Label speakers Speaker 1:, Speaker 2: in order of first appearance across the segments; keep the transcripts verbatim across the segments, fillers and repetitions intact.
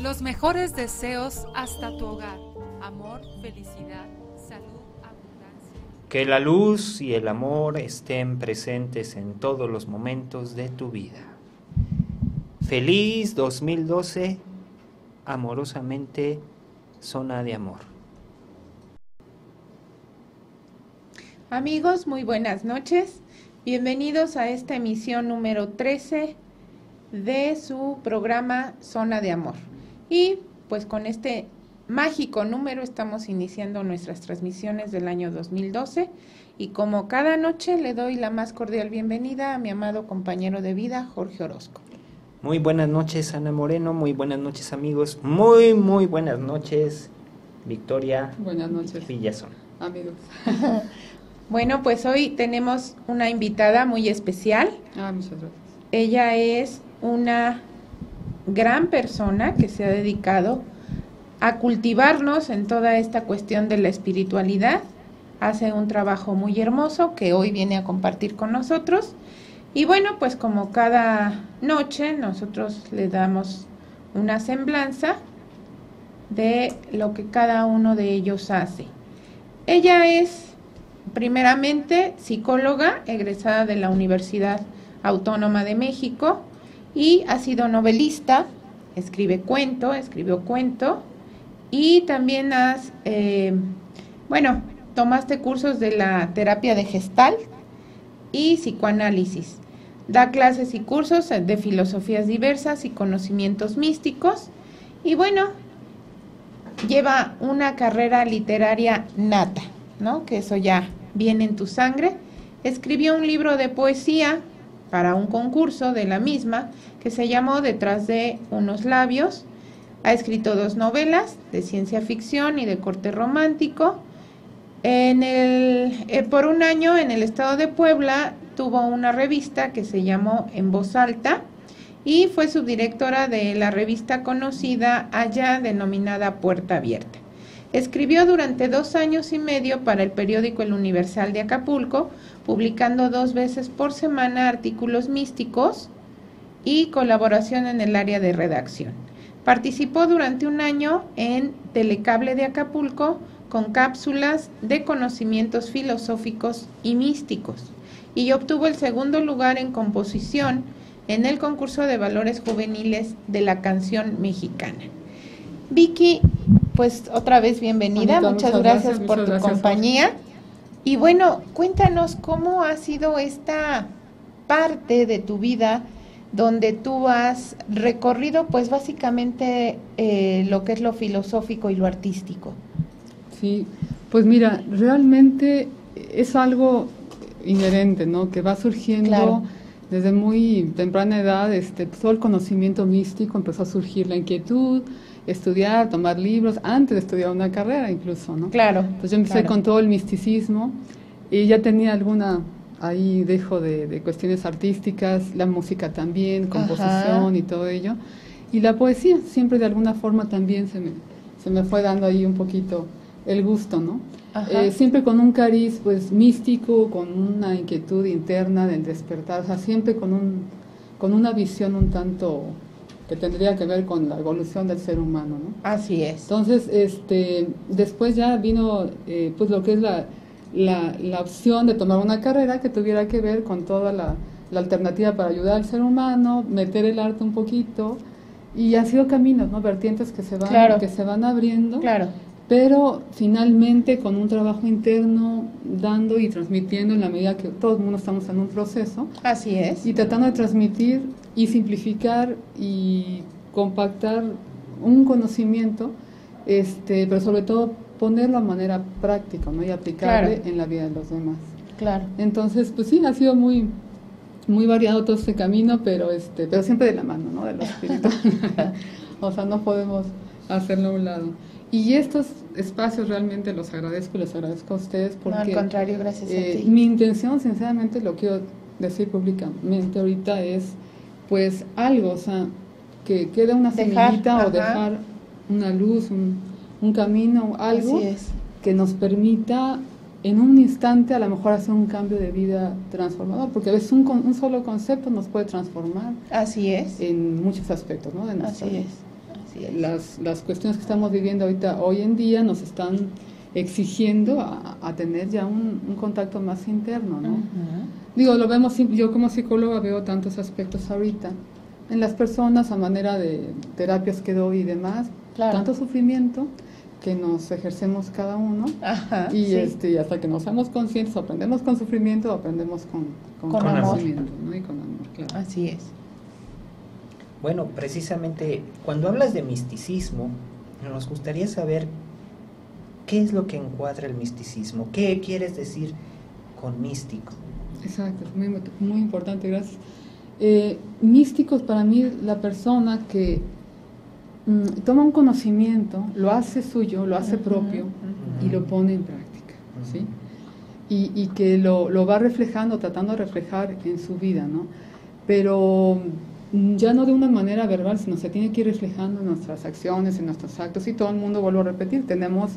Speaker 1: Los mejores deseos hasta tu hogar. Amor, felicidad, salud, abundancia.
Speaker 2: Que la luz y el amor estén presentes en todos los momentos de tu vida. Feliz dos mil doce, amorosamente, Zona de Amor.
Speaker 3: Amigos, muy buenas noches. Bienvenidos a esta emisión número trece de su programa Zona de Amor. Y pues con este mágico número estamos iniciando nuestras transmisiones del año dos mil doce y como cada noche le doy la más cordial bienvenida a mi amado compañero de vida, Jorge Orozco.
Speaker 2: Muy buenas noches, Ana Moreno, muy buenas noches, amigos, muy, muy buenas noches, Victoria.
Speaker 4: Buenas noches,
Speaker 2: Villazón.
Speaker 4: Amigos.
Speaker 3: Bueno, pues hoy tenemos una invitada muy especial.
Speaker 4: Ah, muchas gracias.
Speaker 3: Ella es una gran persona que se ha dedicado a cultivarnos en toda esta cuestión de la espiritualidad. Hace un trabajo muy hermoso que hoy viene a compartir con nosotros. Y bueno, pues como cada noche nosotros le damos una semblanza de lo que cada uno de ellos hace. Ella es primeramente psicóloga, egresada de la Universidad Autónoma de México y ha sido novelista, escribe cuento, escribió cuento y también has, eh, bueno, tomaste cursos de la terapia de Gestalt y psicoanálisis. Da clases y cursos de filosofías diversas y conocimientos místicos y bueno, lleva una carrera literaria nata, ¿no? Que eso ya viene en tu sangre. Escribió un libro de poesía para un concurso de la misma que se llamó Detrás de unos labios. Ha escrito dos novelas de ciencia ficción y de corte romántico. En el, eh, por un año en el estado de Puebla tuvo una revista que se llamó En Voz Alta y fue subdirectora de la revista conocida allá denominada Puerta Abierta. Escribió durante dos años y medio para el periódico El Universal de Acapulco, publicando dos veces por semana artículos místicos y colaboración en el área de redacción. Participó durante un año en Telecable de Acapulco con cápsulas de conocimientos filosóficos y místicos y obtuvo el segundo lugar en composición en el concurso de valores juveniles de la canción mexicana. Vicky, pues otra vez bienvenida,
Speaker 4: Anita,
Speaker 3: muchas,
Speaker 4: muchas
Speaker 3: gracias,
Speaker 4: gracias
Speaker 3: por
Speaker 4: muchas
Speaker 3: tu
Speaker 4: gracias,
Speaker 3: compañía. Jorge. Y bueno, cuéntanos cómo ha sido esta parte de tu vida donde tú has recorrido pues básicamente eh, lo que es lo filosófico y lo artístico.
Speaker 4: Sí, pues mira, realmente es algo inherente, ¿no? Que va surgiendo
Speaker 3: Claro.
Speaker 4: desde muy temprana edad, este, todo el conocimiento místico, empezó a surgir la inquietud, estudiar, tomar libros, antes de estudiar una carrera incluso, ¿no?
Speaker 3: Claro.
Speaker 4: Entonces yo empecé
Speaker 3: claro.
Speaker 4: con todo el misticismo y ya tenía alguna, ahí dejo de, de cuestiones artísticas, la música también, composición. Ajá. Y todo ello. Y la poesía, siempre de alguna forma también se me, se me fue dando ahí un poquito el gusto, ¿no? Eh, siempre con un cariz pues místico, con una inquietud interna del despertar, o sea, siempre con un con una visión un tanto que tendría que ver con la evolución del ser humano, ¿no?
Speaker 3: Así es.
Speaker 4: Entonces, este, después ya vino eh, pues lo que es la, la, la opción de tomar una carrera que tuviera que ver con toda la, la alternativa para ayudar al ser humano, meter el arte un poquito, y han sido caminos, ¿no? Vertientes que se van, claro. que se van abriendo.
Speaker 3: Claro.
Speaker 4: Pero finalmente con un trabajo interno, dando y transmitiendo en la medida que todo el mundo estamos en un proceso.
Speaker 3: Así es.
Speaker 4: Y tratando de transmitir y simplificar y compactar un conocimiento, este, pero sobre todo ponerlo de manera práctica, ¿no? Y aplicable claro. en la vida de los demás.
Speaker 3: Claro.
Speaker 4: Entonces, pues sí, ha sido muy muy variado todo este camino, pero este, pero siempre de la mano, ¿no? De lo espiritual. O sea, no podemos hacerlo a un lado. Y estos espacios realmente los agradezco y los agradezco a ustedes porque...
Speaker 3: No, al contrario, gracias
Speaker 4: eh,
Speaker 3: a ti.
Speaker 4: Mi intención, sinceramente, lo quiero decir públicamente ahorita es, pues, algo, o sea, que quede una dejar, semillita ajá. o dejar una luz, un, un camino, algo que nos permita en un instante a lo mejor hacer un cambio de vida transformador, porque a veces un, un solo concepto nos puede transformar.
Speaker 3: Así es.
Speaker 4: En muchos aspectos, ¿no? De nuestra
Speaker 3: Así
Speaker 4: vida.
Speaker 3: es.
Speaker 4: las, las cuestiones que estamos viviendo ahorita, hoy en día, nos están exigiendo a, a tener ya un, un contacto más interno, ¿no? Uh-huh. Digo, lo vemos, yo como psicóloga veo tantos aspectos ahorita en las personas a manera de terapias que doy y demás, claro. Tanto sufrimiento que nos ejercemos cada uno. Ajá, y sí. este hasta que nos seamos conscientes, o aprendemos con sufrimiento o aprendemos con, con,
Speaker 3: con
Speaker 4: conocimiento, ¿no? Y con amor, claro.
Speaker 3: Así es.
Speaker 2: Bueno, precisamente cuando hablas de misticismo, nos gustaría saber qué es lo que encuadra el misticismo, qué quieres decir con místico.
Speaker 4: Exacto, es muy, muy importante, gracias. Eh, místico es para mí la persona que mm, toma un conocimiento, lo hace suyo, lo hace uh-huh, propio uh-huh. y lo pone en práctica, uh-huh. ¿sí? Y, y que lo, lo va reflejando, tratando de reflejar en su vida, ¿no? Pero ya no de una manera verbal, sino se tiene que ir reflejando en nuestras acciones, en nuestros actos, y todo el mundo, vuelvo a repetir, tenemos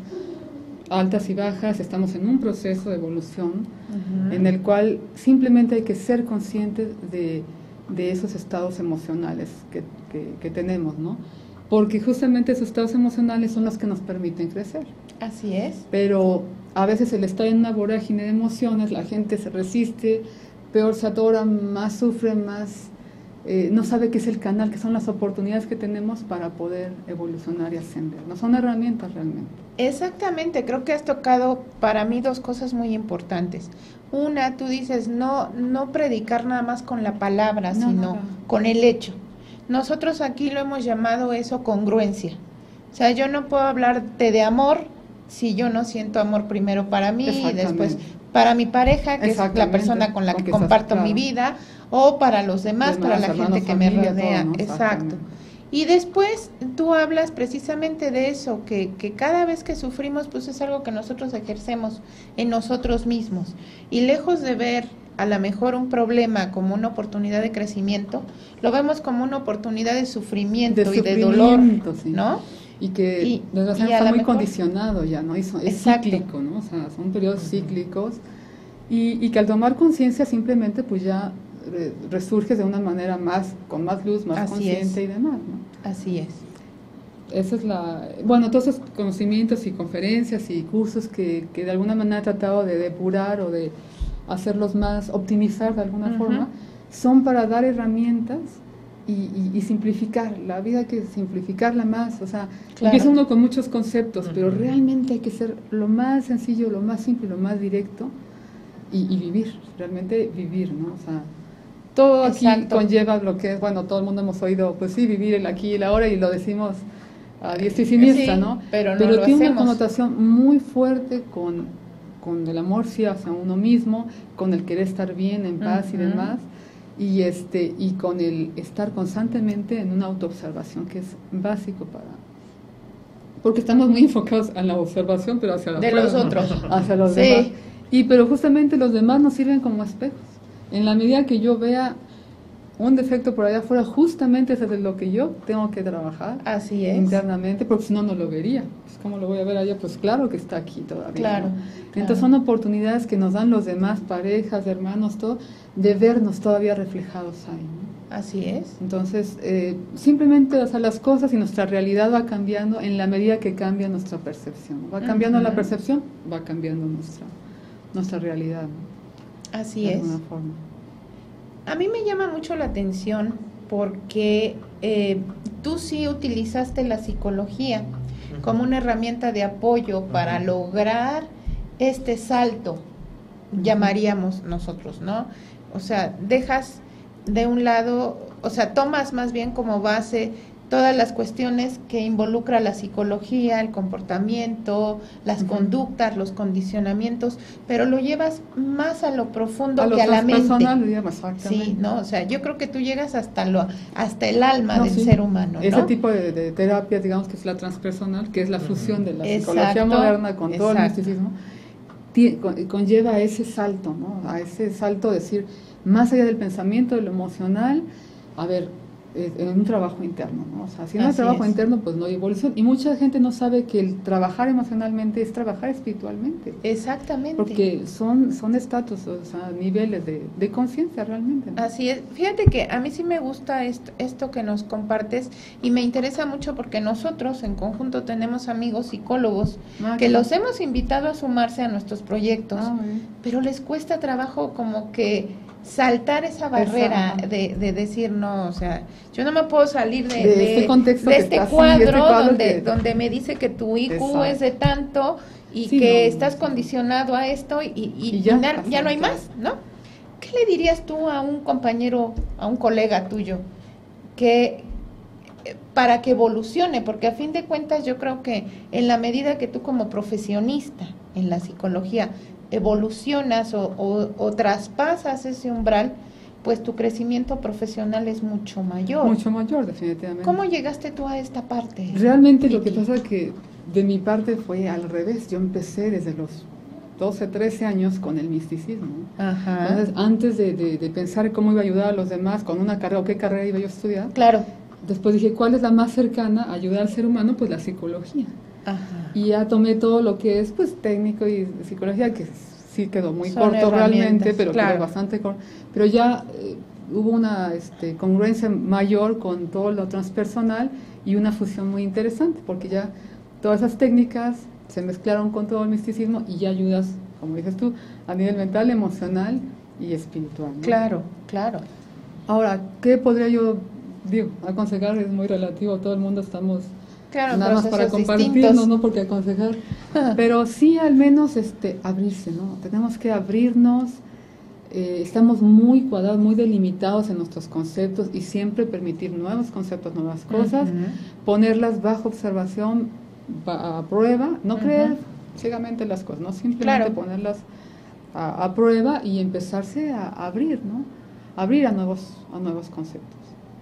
Speaker 4: altas y bajas, estamos en un proceso de evolución uh-huh. en el cual simplemente hay que ser conscientes de, de esos estados emocionales que, que, que tenemos, ¿no? Porque justamente esos estados emocionales son los que nos permiten crecer.
Speaker 3: Así es.
Speaker 4: Pero a veces el estar en una vorágine de emociones, la gente se resiste, peor se atora, más sufre, más eh, no sabe qué es el canal, qué son las oportunidades que tenemos para poder evolucionar y ascender. No son herramientas realmente.
Speaker 3: Exactamente, creo que has tocado para mí dos cosas muy importantes. Una, tú dices, no, no predicar nada más con la palabra, no, sino no, no. con el hecho. Nosotros aquí lo hemos llamado eso congruencia. O sea, yo no puedo hablarte de amor si yo no siento amor primero para mí y después para mi pareja, que es la persona con la que comparto claro. mi vida, o para los demás, demás para la gente que familia, me rodea. Todo, ¿no? Exacto. Y después tú hablas precisamente de eso, que, que cada vez que sufrimos, pues es algo que nosotros ejercemos en nosotros mismos. Y lejos de ver a lo mejor un problema como una oportunidad de crecimiento, lo vemos como una oportunidad de sufrimiento, de y de dolor, sí. ¿no?
Speaker 4: Y que y, desgraciadamente está muy mejor, condicionado ya, ¿no? Y son, es exacto. cíclico, ¿no? O sea, son periodos cíclicos y, y que al tomar conciencia simplemente pues ya re, resurges de una manera más, con más luz, más Así consciente es. y demás, ¿no?
Speaker 3: Así es.
Speaker 4: Esa es la, bueno, todos esos conocimientos y conferencias y cursos que, que de alguna manera he tratado de depurar o de hacerlos más, optimizar de alguna uh-huh. forma, son para dar herramientas Y, y, y simplificar, la vida hay que simplificarla más, o sea, claro. empieza uno con muchos conceptos, uh-huh. pero realmente hay que ser lo más sencillo, lo más simple, lo más directo y, y vivir, realmente vivir, ¿no? O sea, todo aquí Exacto. conlleva lo que es, bueno, todo el mundo hemos oído, pues sí, vivir el aquí y el ahora y lo decimos a diestra y siniestra, sí, ¿no?
Speaker 3: Pero, no
Speaker 4: pero
Speaker 3: lo
Speaker 4: tiene
Speaker 3: hacemos.
Speaker 4: una connotación muy fuerte con, con el amor sí hacia uno mismo, con el querer estar bien, en paz uh-huh. y demás. Y este y con el estar constantemente en una autoobservación que es básico para porque estamos muy enfocados en la observación pero hacia la
Speaker 3: de
Speaker 4: fuera,
Speaker 3: los otros
Speaker 4: ¿no? hacia los
Speaker 3: sí.
Speaker 4: demás y pero justamente los demás nos sirven como espejos en la medida que yo vea un defecto por allá afuera, justamente eso es de lo que yo tengo que trabajar
Speaker 3: Así es.
Speaker 4: internamente, porque si no, no lo vería. Pues, ¿cómo lo voy a ver allá? Pues claro que está aquí todavía.
Speaker 3: Claro,
Speaker 4: ¿no?
Speaker 3: claro.
Speaker 4: Entonces son oportunidades que nos dan los demás, parejas, hermanos, todo, de vernos todavía reflejados ahí, ¿no?
Speaker 3: Así es.
Speaker 4: Entonces, eh, simplemente, o sea, las cosas y nuestra realidad va cambiando en la medida que cambia nuestra percepción. Va cambiando uh-huh. la percepción, va cambiando nuestra, nuestra realidad, ¿no?
Speaker 3: Así
Speaker 4: de
Speaker 3: es.
Speaker 4: alguna forma.
Speaker 3: A mí me llama mucho la atención porque eh, tú sí utilizaste la psicología uh-huh. como una herramienta de apoyo uh-huh. para lograr este salto, uh-huh. llamaríamos nosotros, ¿no? O sea, dejas de un lado, o sea, tomas más bien como base todas las cuestiones que involucra la psicología, el comportamiento, las uh-huh. conductas, los condicionamientos, pero lo llevas más a lo profundo
Speaker 4: a
Speaker 3: que
Speaker 4: lo
Speaker 3: a la mente.
Speaker 4: Digamos,
Speaker 3: sí, ¿no? O sea, yo creo que tú llegas hasta lo hasta el alma
Speaker 4: no,
Speaker 3: del
Speaker 4: sí.
Speaker 3: ser humano, ¿no?
Speaker 4: Ese tipo de, de terapia, digamos que es la transpersonal, que es la uh-huh. fusión de la
Speaker 3: exacto,
Speaker 4: psicología moderna con
Speaker 3: exacto.
Speaker 4: todo el misticismo, t- con, conlleva ese salto, ¿no? A ese salto de decir, más allá del pensamiento, de lo emocional, a ver, en un trabajo interno, ¿no? O sea, si no hay
Speaker 3: Así
Speaker 4: trabajo
Speaker 3: es.
Speaker 4: interno, pues no hay evolución. Y mucha gente no sabe que el trabajar emocionalmente es trabajar espiritualmente.
Speaker 3: Exactamente.
Speaker 4: Porque son son estatus, o sea, niveles de, de conciencia realmente, ¿no?
Speaker 3: Así es. Fíjate que a mí sí me gusta esto, esto que nos compartes y me interesa mucho porque nosotros en conjunto tenemos amigos psicólogos
Speaker 4: Ah,
Speaker 3: que
Speaker 4: claro.
Speaker 3: los hemos invitado a sumarse a nuestros proyectos,
Speaker 4: Ah, muy bien.
Speaker 3: pero les cuesta trabajo como que saltar esa barrera
Speaker 4: Esa,
Speaker 3: de, de decir no, o sea, yo no me puedo salir de,
Speaker 4: De este contexto
Speaker 3: de
Speaker 4: que
Speaker 3: este
Speaker 4: está así,
Speaker 3: cuadro,
Speaker 4: este cuadro
Speaker 3: donde,
Speaker 4: que-
Speaker 3: donde me dice que tu I Q
Speaker 4: Exacto.
Speaker 3: es de tanto y
Speaker 4: Sí,
Speaker 3: que
Speaker 4: no,
Speaker 3: estás
Speaker 4: sí.
Speaker 3: condicionado a esto y, y,
Speaker 4: Y
Speaker 3: y
Speaker 4: ya,
Speaker 3: na-
Speaker 4: hasta
Speaker 3: ya no hay
Speaker 4: ahí.
Speaker 3: más, ¿no? ¿Qué le dirías tú a un compañero, a un colega tuyo, que eh, para que evolucione? Porque a fin de cuentas yo creo que en la medida que tú como profesionista en la psicología evolucionas o, o, o traspasas ese umbral, pues tu crecimiento profesional es mucho mayor.
Speaker 4: Mucho mayor, definitivamente.
Speaker 3: ¿Cómo llegaste tú a esta parte?
Speaker 4: Realmente lo que
Speaker 3: Vicky?
Speaker 4: pasa es que de mi parte fue al revés. Yo empecé desde los doce, trece años con el misticismo.
Speaker 3: Ajá.
Speaker 4: Entonces, antes de, de, de pensar cómo iba a ayudar a los demás con una carrera o qué carrera iba yo a estudiar,
Speaker 3: Claro.
Speaker 4: después dije, ¿cuál es la más cercana a ayudar al ser humano? Pues la psicología.
Speaker 3: Ajá.
Speaker 4: Y ya tomé todo lo que es pues técnico y psicología, que sí quedó muy
Speaker 3: Son
Speaker 4: corto
Speaker 3: herramientas,
Speaker 4: realmente, pero
Speaker 3: claro.
Speaker 4: quedó bastante corto. Pero ya eh, hubo una este, congruencia mayor con todo lo transpersonal y una fusión muy interesante, porque ya todas esas técnicas se mezclaron con todo el misticismo y ya ayudas, como dices tú, a nivel mental, emocional y espiritual, ¿no?
Speaker 3: Claro, claro.
Speaker 4: Ahora, ¿qué podría yo, digo, aconsejar? Es muy relativo, todo el mundo estamos
Speaker 3: Claro,
Speaker 4: nada más para
Speaker 3: procesos
Speaker 4: compartirnos,
Speaker 3: distintos.
Speaker 4: no porque aconsejar, pero sí al menos este abrirse, ¿no? Tenemos que abrirnos, eh, estamos muy cuadrados, muy delimitados en nuestros conceptos y siempre permitir nuevos conceptos, nuevas cosas,
Speaker 3: Ujú.
Speaker 4: ponerlas bajo observación, ba- a prueba, no
Speaker 3: Ujú.
Speaker 4: creer ciegamente las cosas, no simplemente
Speaker 3: Claro.
Speaker 4: ponerlas a, a prueba y empezarse a, a abrir, ¿no? Abrir a nuevos, a nuevos conceptos.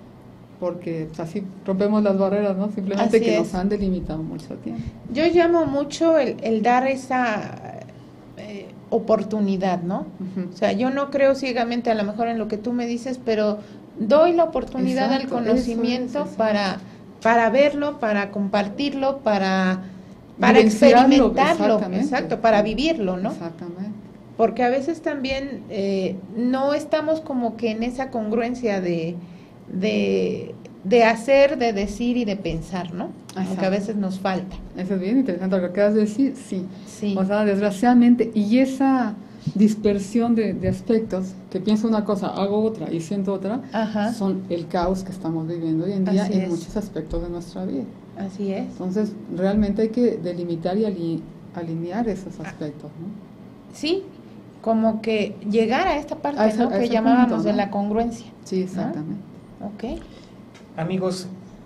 Speaker 4: Porque pues, así rompemos las barreras, ¿no? Simplemente
Speaker 3: Así
Speaker 4: que
Speaker 3: es.
Speaker 4: nos han delimitado mucho tiempo.
Speaker 3: Yo llamo mucho el, el dar esa eh, oportunidad, ¿no?
Speaker 4: Ujú.
Speaker 3: O sea, yo no creo ciegamente a lo mejor en lo que tú me dices, pero doy la oportunidad
Speaker 4: Exacto,
Speaker 3: al
Speaker 4: eso
Speaker 3: conocimiento
Speaker 4: es, eso
Speaker 3: para, para verlo, para compartirlo, para, para
Speaker 4: Vivenciarlo,
Speaker 3: experimentarlo,
Speaker 4: exactamente.
Speaker 3: exacto, para vivirlo, ¿no?
Speaker 4: Exactamente.
Speaker 3: Porque a veces también eh, no estamos como que en esa congruencia de, de, de hacer, de decir y de pensar, ¿no? Aunque a
Speaker 4: Exacto.
Speaker 3: veces nos falta.
Speaker 4: Eso es bien interesante lo que acabas de decir, sí.
Speaker 3: Sí.
Speaker 4: O sea, desgraciadamente, y esa dispersión de, de aspectos, que pienso una cosa, hago otra y siento otra,
Speaker 3: Ajá.
Speaker 4: son el caos que estamos viviendo hoy en día
Speaker 3: Así
Speaker 4: en
Speaker 3: es.
Speaker 4: muchos aspectos de nuestra vida.
Speaker 3: Así es.
Speaker 4: Entonces, realmente hay que delimitar y ali- alinear esos aspectos, ¿no?
Speaker 3: Sí, como que llegar a esta parte,
Speaker 4: A ese-
Speaker 3: ¿no?
Speaker 4: a
Speaker 3: Que
Speaker 4: ese
Speaker 3: llamábamos
Speaker 4: punto,
Speaker 3: de
Speaker 4: ¿no?
Speaker 3: la congruencia.
Speaker 4: Sí, exactamente.
Speaker 3: Ok.
Speaker 2: Amigos,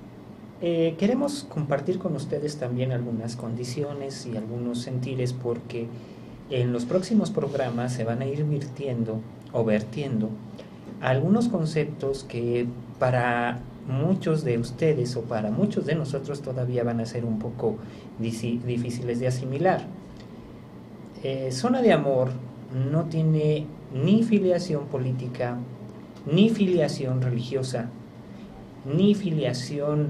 Speaker 2: eh, queremos compartir con ustedes también algunas condiciones y algunos sentires porque en los próximos programas se van a ir virtiendo o vertiendo algunos conceptos que para muchos de ustedes o para muchos de nosotros todavía van a ser un poco disi- difíciles de asimilar. Eh, Zona de Amor no tiene ni filiación política, ni filiación religiosa, ni filiación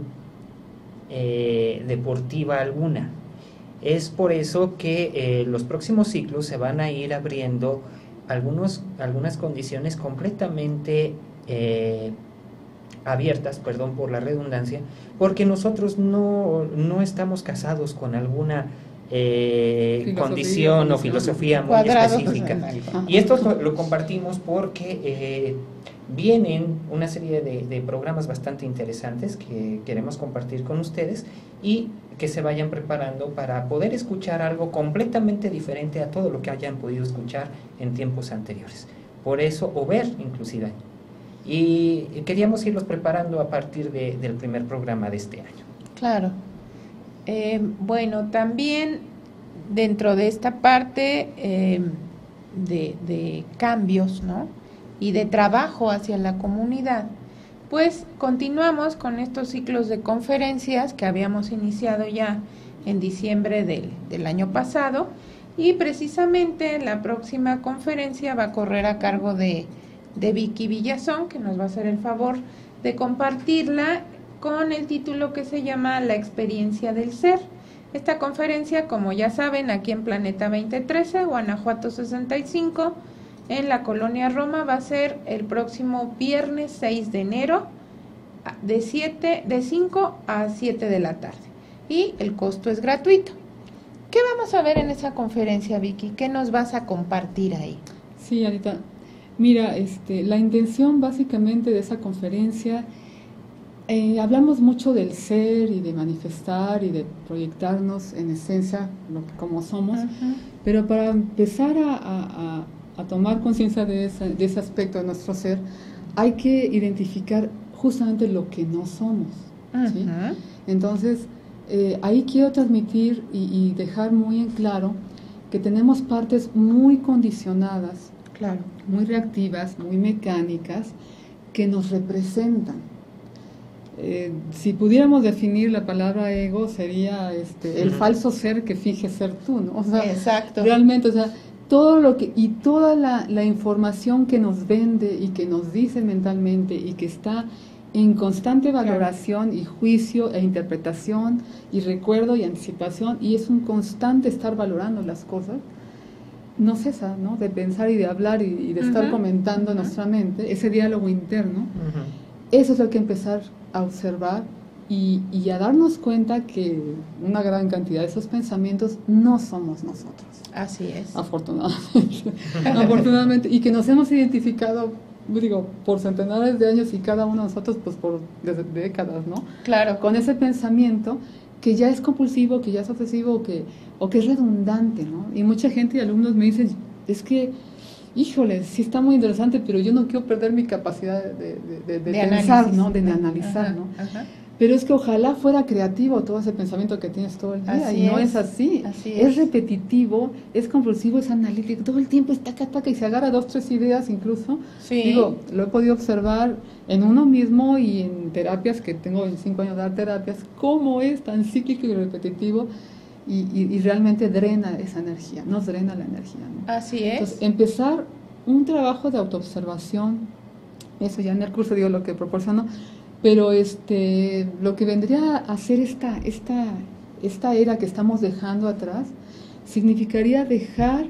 Speaker 2: eh, deportiva alguna. Es por eso que eh, los próximos ciclos se van a ir abriendo algunos, algunas condiciones completamente eh, abiertas, perdón por la redundancia, porque nosotros no, no estamos casados con alguna eh,
Speaker 4: Filosofía,
Speaker 2: condición o
Speaker 4: condición.
Speaker 2: filosofía muy
Speaker 3: Cuadrado.
Speaker 2: específica.
Speaker 4: Ajá.
Speaker 2: Y esto lo, lo compartimos porque eh, vienen una serie de, de programas bastante interesantes que queremos compartir con ustedes y que se vayan preparando para poder escuchar algo completamente diferente a todo lo que hayan podido escuchar en tiempos anteriores. Por eso, o ver inclusive. Y queríamos irlos preparando a partir de, del primer programa de este año.
Speaker 3: Claro. Eh, bueno, también dentro de esta parte eh, de, de cambios, ¿no? Y de trabajo hacia la comunidad, pues continuamos con estos ciclos de conferencias que habíamos iniciado ya en diciembre del, del año pasado y precisamente la próxima conferencia va a correr a cargo de, de Vicky Villazón, que nos va a hacer el favor de compartirla con el título que se llama La experiencia del ser. Esta conferencia, como ya saben, aquí en Planeta veinte trece, Guanajuato sesenta y cinco, en la Colonia Roma, va a ser el próximo viernes seis de enero, de, siete, de cinco a siete de la tarde. Y el costo es gratuito. ¿Qué vamos a ver en esa conferencia, Vicky? ¿Qué nos vas a compartir ahí?
Speaker 4: Sí, Anita. Mira, este, la intención básicamente de esa conferencia, eh, hablamos mucho del ser y de manifestar y de proyectarnos en esencia lo que, como somos, uh-huh. Pero para empezar a, a, a tomar conciencia de ese, de ese aspecto de nuestro ser, hay que identificar justamente lo que no somos, uh-huh. ¿sí? Entonces, eh, ahí quiero transmitir y, y dejar muy en claro que tenemos partes muy condicionadas,
Speaker 3: claro,
Speaker 4: muy reactivas, muy mecánicas, que nos representan. Eh, si pudiéramos definir la palabra ego, sería este, el uh-huh. falso ser que finge ser tú, ¿no? O sea,
Speaker 3: exacto.
Speaker 4: Realmente, o sea, todo lo que, y toda la, la información que nos vende y que nos dice mentalmente y que está en constante valoración, claro, y juicio e interpretación y recuerdo y anticipación, y es un constante estar valorando las cosas, no cesa, ¿no? De pensar y de hablar y, y de uh-huh. estar comentando uh-huh. nuestra mente, ese diálogo interno. Uh-huh. Eso es lo que empezar a observar y, y a darnos cuenta que una gran cantidad de esos pensamientos no somos nosotros.
Speaker 3: Así es.
Speaker 4: Afortunadamente. Afortunadamente. Y que nos hemos identificado, digo, por centenares de años y cada uno de nosotros, pues por desde décadas, ¿no?
Speaker 3: Claro.
Speaker 4: Con ese pensamiento que ya es compulsivo, que ya es obsesivo, que, o que es redundante, ¿no? Y mucha gente y alumnos me dicen, es que, híjole, sí está muy interesante, pero yo no quiero perder mi capacidad de, de, de, de, de pensar, análisis, ¿no? De, de analizar, ajá, ¿no? Ajá. Pero es que ojalá fuera creativo todo ese pensamiento que tienes todo el día, así y no es, es así.
Speaker 3: así
Speaker 4: es.
Speaker 3: Es
Speaker 4: repetitivo, es compulsivo, es analítico, todo el tiempo está acá, acá, y se agarra dos, tres ideas incluso.
Speaker 3: Sí.
Speaker 4: Digo, lo he podido observar en uno mismo y en terapias, que tengo veinticinco años de dar terapias, cómo es tan cíclico y repetitivo y, y, y realmente drena esa energía, nos drena la energía, ¿no?
Speaker 3: Así es.
Speaker 4: Entonces, empezar un trabajo de autoobservación, eso ya en el curso digo lo que proporciono, pero este, lo que vendría a ser esta, esta, esta era que estamos dejando atrás, significaría dejar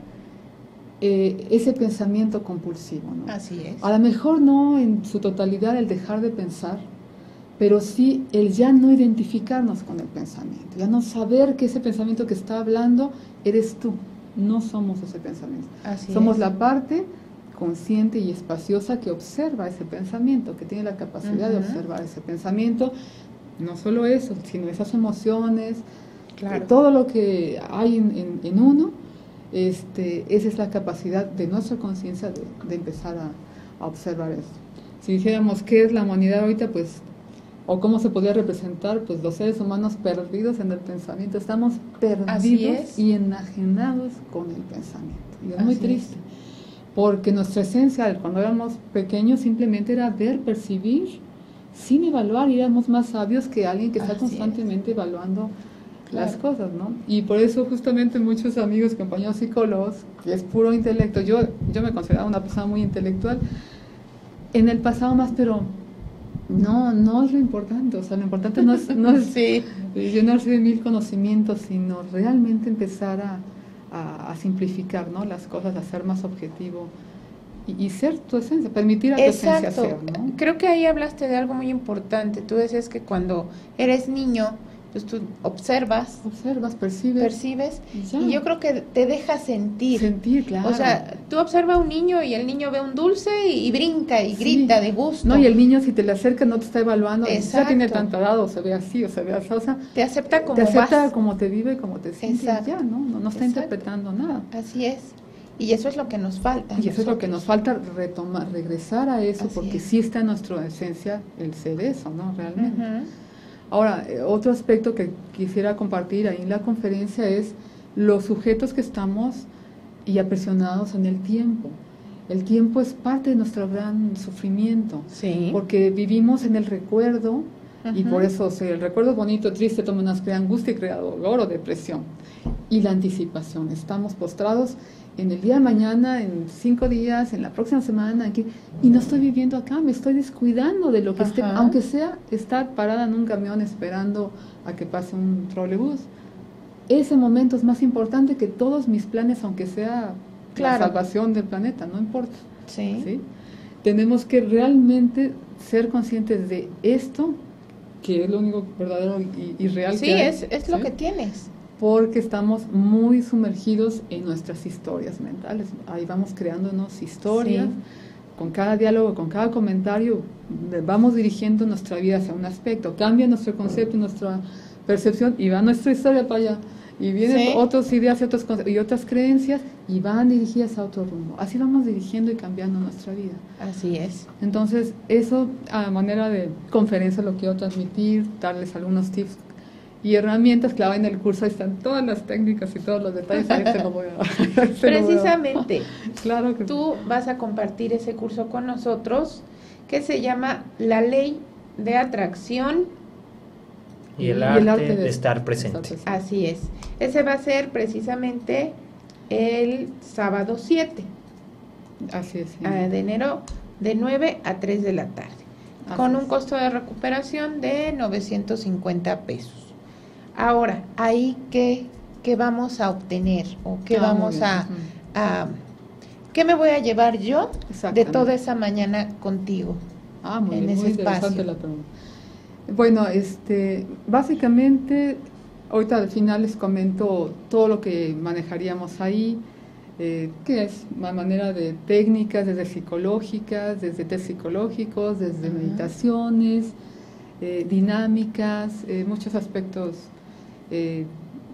Speaker 4: eh, ese pensamiento compulsivo, ¿no?
Speaker 3: Así es.
Speaker 4: A lo mejor no en su totalidad el dejar de pensar, pero sí el ya no identificarnos con el pensamiento, ya no saber que ese pensamiento que está hablando eres tú, no somos ese pensamiento.
Speaker 3: Así
Speaker 4: somos
Speaker 3: es.
Speaker 4: La parte consciente y espaciosa que observa ese pensamiento, que tiene la capacidad uh-huh. de observar ese pensamiento, no solo eso, sino esas emociones,
Speaker 3: claro,
Speaker 4: todo lo que hay en, en, en uno, este, esa es la capacidad de nuestra conciencia de, de empezar a, a observar eso. Si dijéramos qué es la humanidad ahorita, pues, o cómo se podría representar, pues los seres humanos perdidos en el pensamiento, estamos perdidos y enajenados con el pensamiento, y es Así muy triste. Es. Porque nuestra esencia, cuando éramos pequeños, simplemente era ver, percibir, sin evaluar, y éramos más sabios que alguien que está
Speaker 3: Así
Speaker 4: constantemente
Speaker 3: es.
Speaker 4: evaluando
Speaker 3: claro.
Speaker 4: las cosas, ¿no? Y por eso justamente muchos amigos, compañeros psicólogos, que es puro intelecto, yo, yo me consideraba una persona muy intelectual, en el pasado más, pero no, no es lo importante, o sea, lo importante no es, no es
Speaker 3: sí.
Speaker 4: llenarse de mil conocimientos, sino realmente empezar a A, a simplificar, ¿no? Las cosas, a ser más objetivo y, y ser tu esencia, permitir a tu
Speaker 3: Exacto.
Speaker 4: esencia ser, ¿no?
Speaker 3: Creo que ahí hablaste de algo muy importante. Tú decías que cuando eres niño, pues tú observas,
Speaker 4: observas, percibes,
Speaker 3: percibes
Speaker 4: y,
Speaker 3: y yo creo que te deja sentir.
Speaker 4: Sentir, claro.
Speaker 3: O sea, tú observas a un niño y el niño ve un dulce y, y brinca y sí. grita de gusto.
Speaker 4: No, y el niño si te le acerca no te está evaluando,
Speaker 3: Exacto.
Speaker 4: ya tiene tanta edad o se ve así o se ve así, o sea,
Speaker 3: te acepta como
Speaker 4: te acepta
Speaker 3: vas.
Speaker 4: como te vive, como te siente,
Speaker 3: Exacto.
Speaker 4: ya, ¿no? No, no está
Speaker 3: Exacto.
Speaker 4: interpretando nada.
Speaker 3: Así es. Y eso es lo que nos falta.
Speaker 4: Y eso nosotros. Es lo que nos falta, retomar, regresar a eso,
Speaker 3: Así
Speaker 4: porque
Speaker 3: es.
Speaker 4: sí está en nuestra esencia el ser eso, ¿no? Realmente.
Speaker 3: Uh-huh.
Speaker 4: Ahora, otro aspecto que quisiera compartir ahí en la conferencia es los sujetos que estamos y aprisionados en el tiempo. El tiempo es parte de nuestro gran sufrimiento,
Speaker 3: sí.
Speaker 4: porque vivimos en el recuerdo, uh-huh. y por eso, o sea, el recuerdo bonito, triste, toma nos crea angustia y crea dolor o depresión. y la anticipación. Estamos postrados en el día de mañana, en cinco días, en la próxima semana, aquí, y no estoy viviendo acá, me estoy descuidando de lo que
Speaker 3: Ajá.
Speaker 4: esté, aunque sea estar parada en un camión esperando a que pase un trolebús. Ese momento es más importante que todos mis planes, aunque sea
Speaker 3: Claro.
Speaker 4: la salvación del planeta, no importa.
Speaker 3: Sí.
Speaker 4: ¿Sí? Tenemos que realmente ser conscientes de esto, que es lo único verdadero y, y real
Speaker 3: Sí,
Speaker 4: que hay,
Speaker 3: es, es lo
Speaker 4: ¿sí?
Speaker 3: que tienes.
Speaker 4: Porque estamos muy sumergidos en nuestras historias mentales. Ahí vamos creándonos historias.
Speaker 3: Sí.
Speaker 4: Con cada diálogo, con cada comentario, vamos dirigiendo nuestra vida hacia un aspecto. Cambia nuestro concepto, nuestra percepción, y va nuestra historia para allá. Y vienen
Speaker 3: Sí.
Speaker 4: otras ideas y, otros conceptos, y otras creencias, y van dirigidas a otro rumbo. Así vamos dirigiendo y cambiando nuestra vida.
Speaker 3: Así es.
Speaker 4: Entonces, eso a manera de conferencia lo quiero transmitir, darles algunos tips y herramientas. Claro, en el curso ahí están todas las técnicas y todos los detalles. Ahí se lo voy a, ahí se lo voy a-
Speaker 3: Precisamente,
Speaker 4: Claro que
Speaker 3: tú vas a compartir ese curso con nosotros que se llama La Ley de Atracción.
Speaker 2: Y el
Speaker 4: Y
Speaker 2: arte,
Speaker 4: el arte
Speaker 2: de,
Speaker 4: de
Speaker 2: estar presente.
Speaker 4: estar presente.
Speaker 3: Así es. Ese va a ser precisamente el sábado siete
Speaker 4: Así es. Sí.
Speaker 3: ah, de enero, de nueve a tres de la tarde,
Speaker 4: Así
Speaker 3: con un
Speaker 4: es.
Speaker 3: costo de recuperación de novecientos cincuenta pesos. Ahora, ahí qué, qué vamos a obtener o qué
Speaker 4: Ah, muy
Speaker 3: vamos
Speaker 4: bien.
Speaker 3: a,
Speaker 4: Ujú.
Speaker 3: a qué me voy a llevar yo de
Speaker 4: Exactamente.
Speaker 3: toda esa mañana contigo.
Speaker 4: Ah, muy
Speaker 3: en
Speaker 4: bien,
Speaker 3: ese
Speaker 4: muy interesante
Speaker 3: espacio.
Speaker 4: la pregunta. Bueno, este, básicamente, ahorita al final les comento todo lo que manejaríamos ahí, eh, que es una manera de técnicas, desde psicológicas, desde test psicológicos, desde
Speaker 3: Ujú.
Speaker 4: meditaciones, eh, dinámicas, eh, muchos aspectos eh,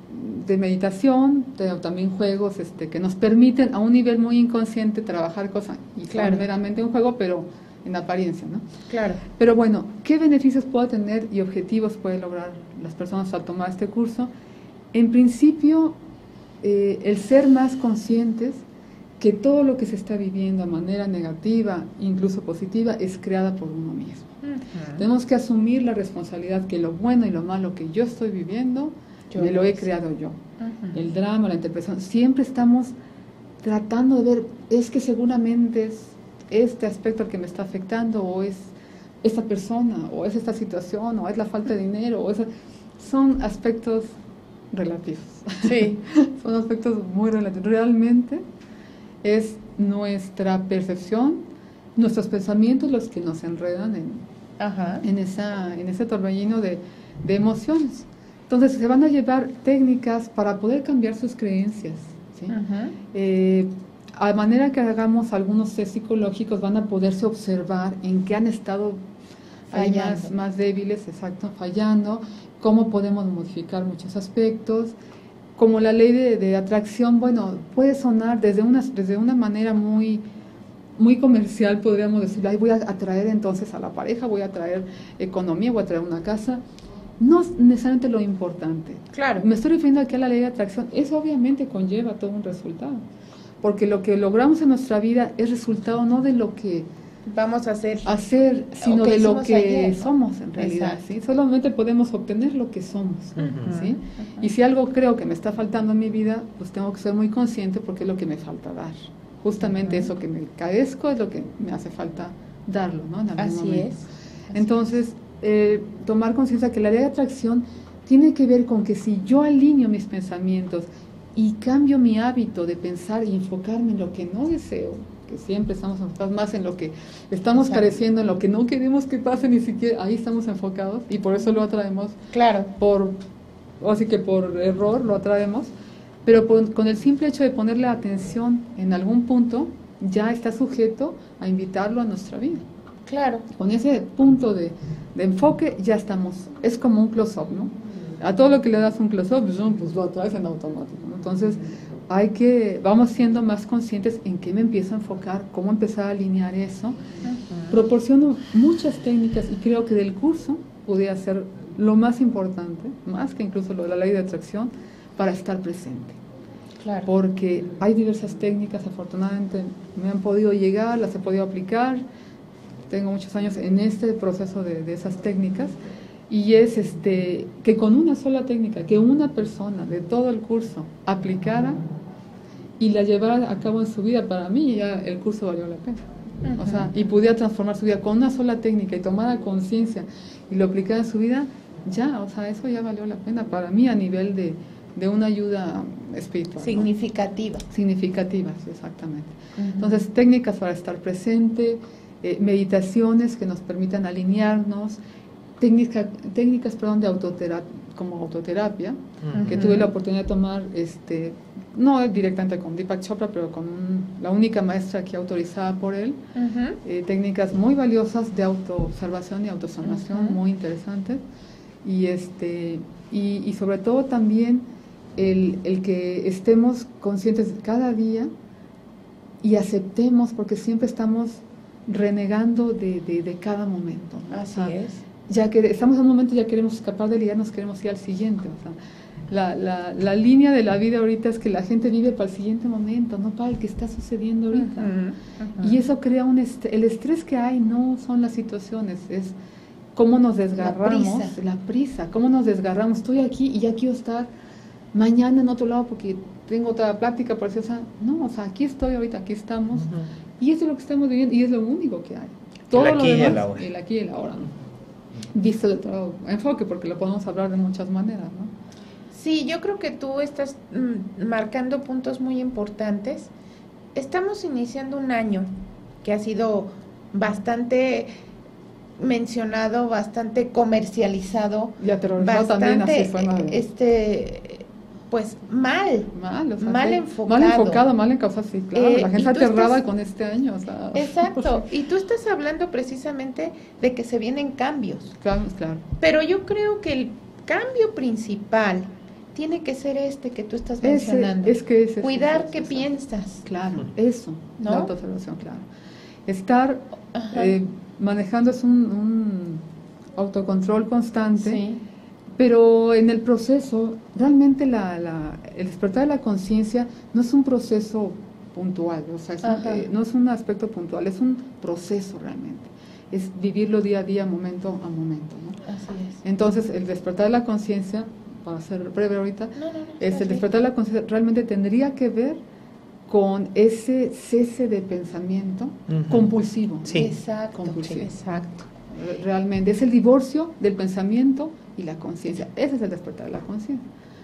Speaker 4: de meditación, pero también juegos este, que nos permiten a un nivel muy inconsciente trabajar cosas, y
Speaker 3: Claro.
Speaker 4: son meramente un juego, pero en apariencia, ¿no?
Speaker 3: Claro.
Speaker 4: Pero bueno, ¿qué beneficios puede tener y objetivos puede lograr las personas al tomar este curso? En principio, eh, el ser más conscientes que todo lo que se está viviendo de manera negativa, incluso positiva, es creada por uno mismo.
Speaker 3: Ujú.
Speaker 4: Tenemos que asumir la responsabilidad que lo bueno y lo malo que yo estoy viviendo,
Speaker 3: Yo
Speaker 4: me
Speaker 3: lo
Speaker 4: lo he
Speaker 3: hice.
Speaker 4: creado yo.
Speaker 3: Ujú.
Speaker 4: El drama, la interpretación, siempre estamos tratando de ver, es que seguramente es este aspecto el que me está afectando, o es esta persona, o es esta situación, o es la falta de dinero, o es, son aspectos relativos.
Speaker 3: Sí.
Speaker 4: Son aspectos muy relativos. Realmente es nuestra percepción, nuestros pensamientos los que nos enredan en,
Speaker 3: Ajá.
Speaker 4: en, esa, en ese torbellino de, de emociones. Entonces se van a llevar técnicas para poder cambiar sus creencias, ¿sí?
Speaker 3: Ujú.
Speaker 4: Eh, a manera que hagamos algunos test psicológicos, van a poderse observar en qué han estado ahí más,
Speaker 3: Fallando.
Speaker 4: más débiles, exacto, fallando, cómo podemos modificar muchos aspectos. Como la ley de, de atracción, bueno, puede sonar desde una, desde una manera muy, muy comercial, podríamos decir, ay, voy a atraer entonces a la pareja, voy a atraer economía, voy a atraer una casa. No es necesariamente lo importante.
Speaker 3: Claro.
Speaker 4: Me estoy refiriendo aquí a la ley de atracción. Eso obviamente conlleva todo un resultado, porque lo que logramos en nuestra vida es resultado no de lo que
Speaker 3: Vamos a hacer.
Speaker 4: hacer, sino
Speaker 3: O que
Speaker 4: de lo
Speaker 3: hicimos
Speaker 4: que
Speaker 3: ayer, ¿no?
Speaker 4: somos en realidad.
Speaker 3: Exacto.
Speaker 4: ¿sí? Solamente podemos obtener lo que somos.
Speaker 2: Ujú.
Speaker 4: ¿sí? Y si algo creo que me está faltando en mi vida, pues tengo que ser muy consciente porque es lo que me falta dar. Justamente
Speaker 3: Ujú.
Speaker 4: eso que me carezco es lo que me hace falta darlo, ¿no? En algún
Speaker 3: Así
Speaker 4: momento.
Speaker 3: es. Así
Speaker 4: Entonces, eh, tomar conciencia que la ley de atracción tiene que ver con que si yo alineo mis pensamientos y cambio mi hábito de pensar y enfocarme en lo que no deseo, que siempre estamos enfocados más en lo que estamos
Speaker 3: Exacto.
Speaker 4: careciendo, en lo que no queremos que pase, ni siquiera ahí estamos enfocados y por eso lo atraemos
Speaker 3: es. Claro.
Speaker 4: por, o así que por error lo atraemos, pero por- con el simple hecho de ponerle atención en algún punto, ya está sujeto a invitarlo a nuestra vida.
Speaker 3: Claro.
Speaker 4: Con ese punto de, de enfoque ya estamos, es como un close-up, ¿no? A todo lo que le das un close-up, pues, no, pues lo atraes en automático, ¿no? Entonces, hay que, vamos siendo más conscientes en qué me empiezo a enfocar, cómo empezar a alinear eso.
Speaker 3: Ujú.
Speaker 4: Proporciono muchas técnicas y creo que del curso podría ser lo más importante, más que incluso lo de la ley de atracción, para estar presente.
Speaker 3: Claro.
Speaker 4: Porque hay diversas técnicas, afortunadamente me han podido llegar, las he podido aplicar, tengo muchos años en este proceso de, de esas técnicas y es este que con una sola técnica, que una persona de todo el curso aplicara y la llevara a cabo en su vida, para mí ya el curso valió la pena. Uh-huh. O sea, y pudiera transformar su vida con una sola técnica y tomara conciencia y lo aplicara en su vida, ya, o sea, eso ya valió la pena para mí a nivel de, de una ayuda espiritual.
Speaker 3: Significativa.
Speaker 4: ¿No? Significativa, sí, exactamente. Uh-huh. Entonces, técnicas para estar presente, eh, meditaciones que nos permitan alinearnos, técnica, técnicas, perdón, de autoterapia, como autoterapia, uh-huh. que tuve la oportunidad de tomar, este, no directamente con Deepak Chopra, pero con un, la única maestra aquí autorizada por él, uh-huh. eh, técnicas muy valiosas de autoobservación y autosanación, uh-huh. muy interesantes, y este y, y sobre todo también el, el que estemos conscientes cada día y aceptemos, porque siempre estamos renegando de, de, de cada momento, ¿no?
Speaker 3: Así
Speaker 4: o sea,
Speaker 3: es.
Speaker 4: Ya que estamos en un momento, ya queremos escapar del día, nos queremos ir al siguiente. O sea, la, la, la línea de la vida ahorita es que la gente vive para el siguiente momento, no para el que está sucediendo ahorita. Uh-huh, uh-huh. Y eso crea un est- el estrés que hay no son las situaciones, es cómo nos desgarramos, la prisa. la prisa, cómo nos desgarramos. Estoy aquí y ya quiero estar mañana en otro lado porque tengo otra plática preciosa. No, o sea, aquí estoy ahorita, aquí estamos. Uh-huh. Y eso es lo que estamos viviendo y es lo único que hay. Todo
Speaker 2: el aquí
Speaker 4: lo demás,
Speaker 2: y el ahora.
Speaker 4: El aquí y el ahora, ¿no? Visto de otro enfoque, porque lo podemos hablar de muchas maneras, ¿no?
Speaker 3: Sí, yo creo que tú estás mm, marcando puntos muy importantes. Estamos iniciando un año que ha sido bastante mencionado, bastante comercializado,
Speaker 4: y aterrorizado también, así fue, ¿no?
Speaker 3: este, pues mal,
Speaker 4: mal, o sea,
Speaker 3: mal
Speaker 4: sí,
Speaker 3: enfocado,
Speaker 4: mal enfocado, mal encausado, sí, claro,
Speaker 3: eh,
Speaker 4: la gente aterrada
Speaker 3: estás,
Speaker 4: con este año, o sea,
Speaker 3: exacto, y tú estás hablando precisamente de que se vienen cambios,
Speaker 4: claro, claro,
Speaker 3: pero yo creo que el cambio principal tiene que ser este que tú estás
Speaker 4: ese,
Speaker 3: mencionando,
Speaker 4: es que ese,
Speaker 3: cuidar
Speaker 4: ese,
Speaker 3: qué
Speaker 4: ese,
Speaker 3: piensas,
Speaker 4: claro, eso,
Speaker 3: ¿no?
Speaker 4: La autoobservación, claro, estar eh, manejando es un, un autocontrol constante,
Speaker 3: sí.
Speaker 4: Pero en el proceso, realmente la, la, el despertar de la conciencia no es un proceso puntual, o sea, es un, eh, no es un aspecto puntual, es un proceso realmente, es vivirlo día a día, momento a momento, ¿no?
Speaker 3: Así es.
Speaker 4: Entonces, el despertar de la conciencia, para ser breve ahorita,
Speaker 3: no, no, no,
Speaker 4: es el despertar de la conciencia realmente tendría que ver con ese cese de pensamiento uh-huh. compulsivo.
Speaker 2: Sí.
Speaker 3: Exacto,
Speaker 4: compulsivo.
Speaker 3: exacto.
Speaker 4: Realmente, es el divorcio del pensamiento y la conciencia. Ese es el despertar de la conciencia.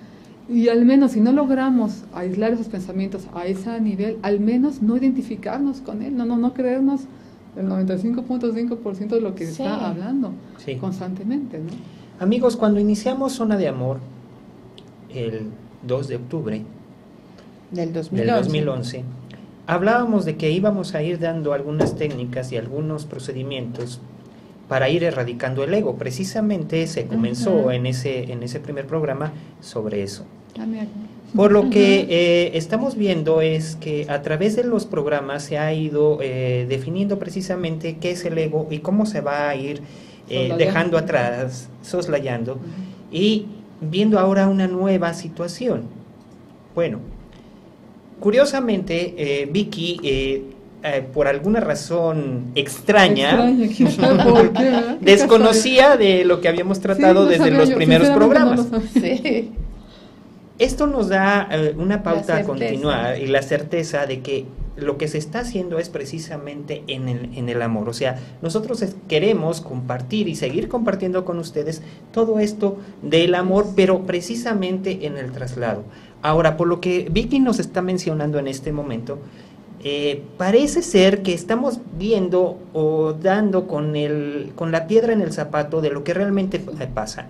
Speaker 4: Y al menos, si no logramos aislar esos pensamientos a ese nivel, al menos no identificarnos con él, no, no, no creernos el noventa y cinco punto cinco por ciento de lo que sí. está hablando sí. constantemente, ¿no?
Speaker 2: Amigos, cuando iniciamos Zona de Amor, el dos de octubre
Speaker 3: del dos mil once,
Speaker 2: del dos mil once, hablábamos de que íbamos a ir dando algunas técnicas y algunos procedimientos para ir erradicando el ego. Precisamente se comenzó uh-huh. en ese en ese primer programa sobre eso. Por lo que uh-huh. eh, estamos viendo es que a través de los programas se ha ido eh, definiendo precisamente qué es el ego y cómo se va a ir eh, dejando atrás, soslayando, uh-huh. y viendo ahora una nueva situación. Bueno, curiosamente, eh, Vicky... Eh, Eh, por alguna razón extraña,
Speaker 4: extraña ¿por qué, eh?
Speaker 2: desconocía de lo que habíamos tratado sí, no desde los yo, primeros programas.
Speaker 3: No sí.
Speaker 2: Esto nos da eh, una pauta a continuar y la certeza de que lo que se está haciendo es precisamente en el, en el amor. O sea, nosotros es, queremos compartir y seguir compartiendo con ustedes todo esto del amor, pero precisamente en el traslado. Ahora, por lo que Vicky nos está mencionando en este momento, Eh, parece ser que estamos viendo o dando con, el, con la piedra en el zapato de lo que realmente pasa.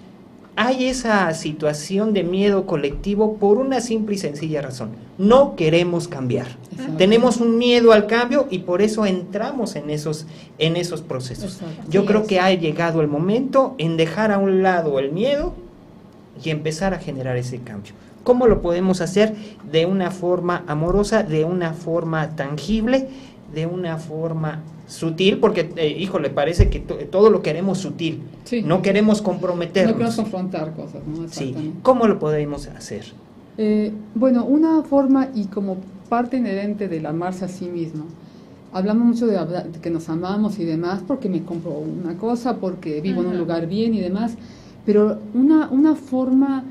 Speaker 2: Hay esa situación de miedo colectivo por una simple y sencilla razón. No queremos cambiar. Exacto. Tenemos un miedo al cambio y por eso entramos en esos, en esos procesos. Exacto. Yo Así creo es. que ha llegado el momento en dejar a un lado el miedo y empezar a generar ese cambio. ¿Cómo lo podemos hacer? De una forma amorosa, de una forma tangible, de una forma sutil, porque, eh, híjole, parece que to- todo lo queremos sutil, sí. no queremos comprometernos.
Speaker 4: No queremos confrontar cosas, ¿no?
Speaker 2: Sí. ¿Cómo lo podemos hacer?
Speaker 4: Eh, bueno, una forma y como parte inherente del amarse a sí mismo, hablamos mucho de, hablar, de que nos amamos y demás, porque me compro una cosa, porque vivo uh-huh. en un lugar bien y demás, pero una, una forma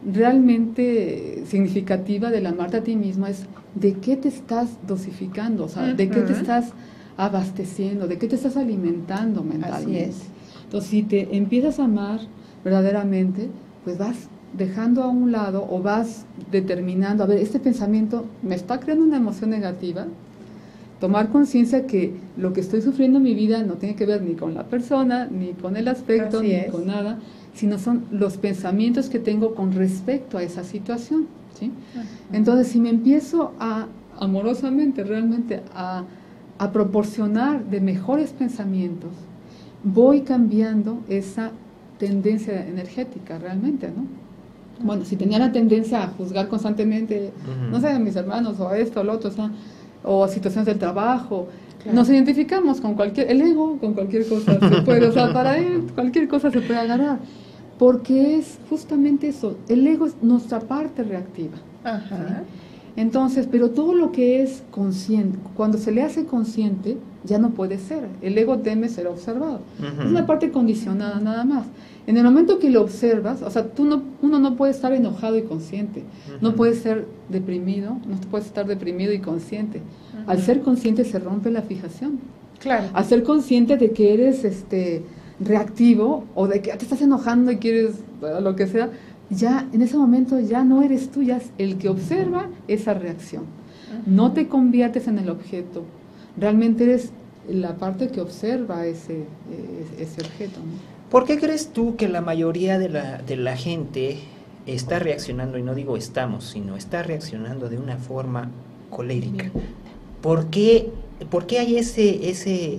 Speaker 4: realmente significativa del amarte a ti misma es de qué te estás dosificando, o sea, uh-huh. de qué te estás abasteciendo, de qué te estás alimentando mentalmente. Así es. Entonces, si te empiezas a amar verdaderamente, pues vas dejando a un lado o vas determinando, a ver, este pensamiento me está creando una emoción negativa, tomar conciencia que lo que estoy sufriendo en mi vida no tiene que ver ni con la persona, ni con el aspecto, Así ni es. con nada, sino son los pensamientos que tengo con respecto a esa situación, ¿sí? Uh-huh. Entonces, si me empiezo a, amorosamente, realmente, a, a proporcionar de mejores pensamientos, voy cambiando esa tendencia energética realmente, ¿no? Bueno, si tenía la tendencia a juzgar constantemente, uh-huh. no sé, a mis hermanos, o a esto, o lo otro, o sea, o situaciones del trabajo, claro. nos identificamos con cualquier, el ego, con cualquier cosa se puede, o sea, para él cualquier cosa se puede agarrar, porque es justamente eso, el ego es nuestra parte reactiva. Ajá. ¿Sí? Entonces, pero todo lo que es consciente, cuando se le hace consciente, ya no puede ser, el ego teme ser observado, uh-huh. es una parte condicionada nada más. En el momento que lo observas, o sea, tú no, uno no puede estar enojado y consciente, uh-huh. no puede ser deprimido, no puedes estar deprimido y consciente. Uh-huh. Al ser consciente se rompe la fijación. Claro. Al ser consciente de que eres este reactivo o de que te estás enojando y quieres lo que sea, ya en ese momento ya no eres tú, ya es el que observa esa reacción. Uh-huh. No te conviertes en el objeto, realmente eres la parte que observa ese, ese objeto, ¿no?
Speaker 2: ¿Por qué crees tú que la mayoría de la, de la gente está reaccionando, y no digo estamos, sino está reaccionando de una forma colérica? ¿Por qué, por qué hay ese, ese,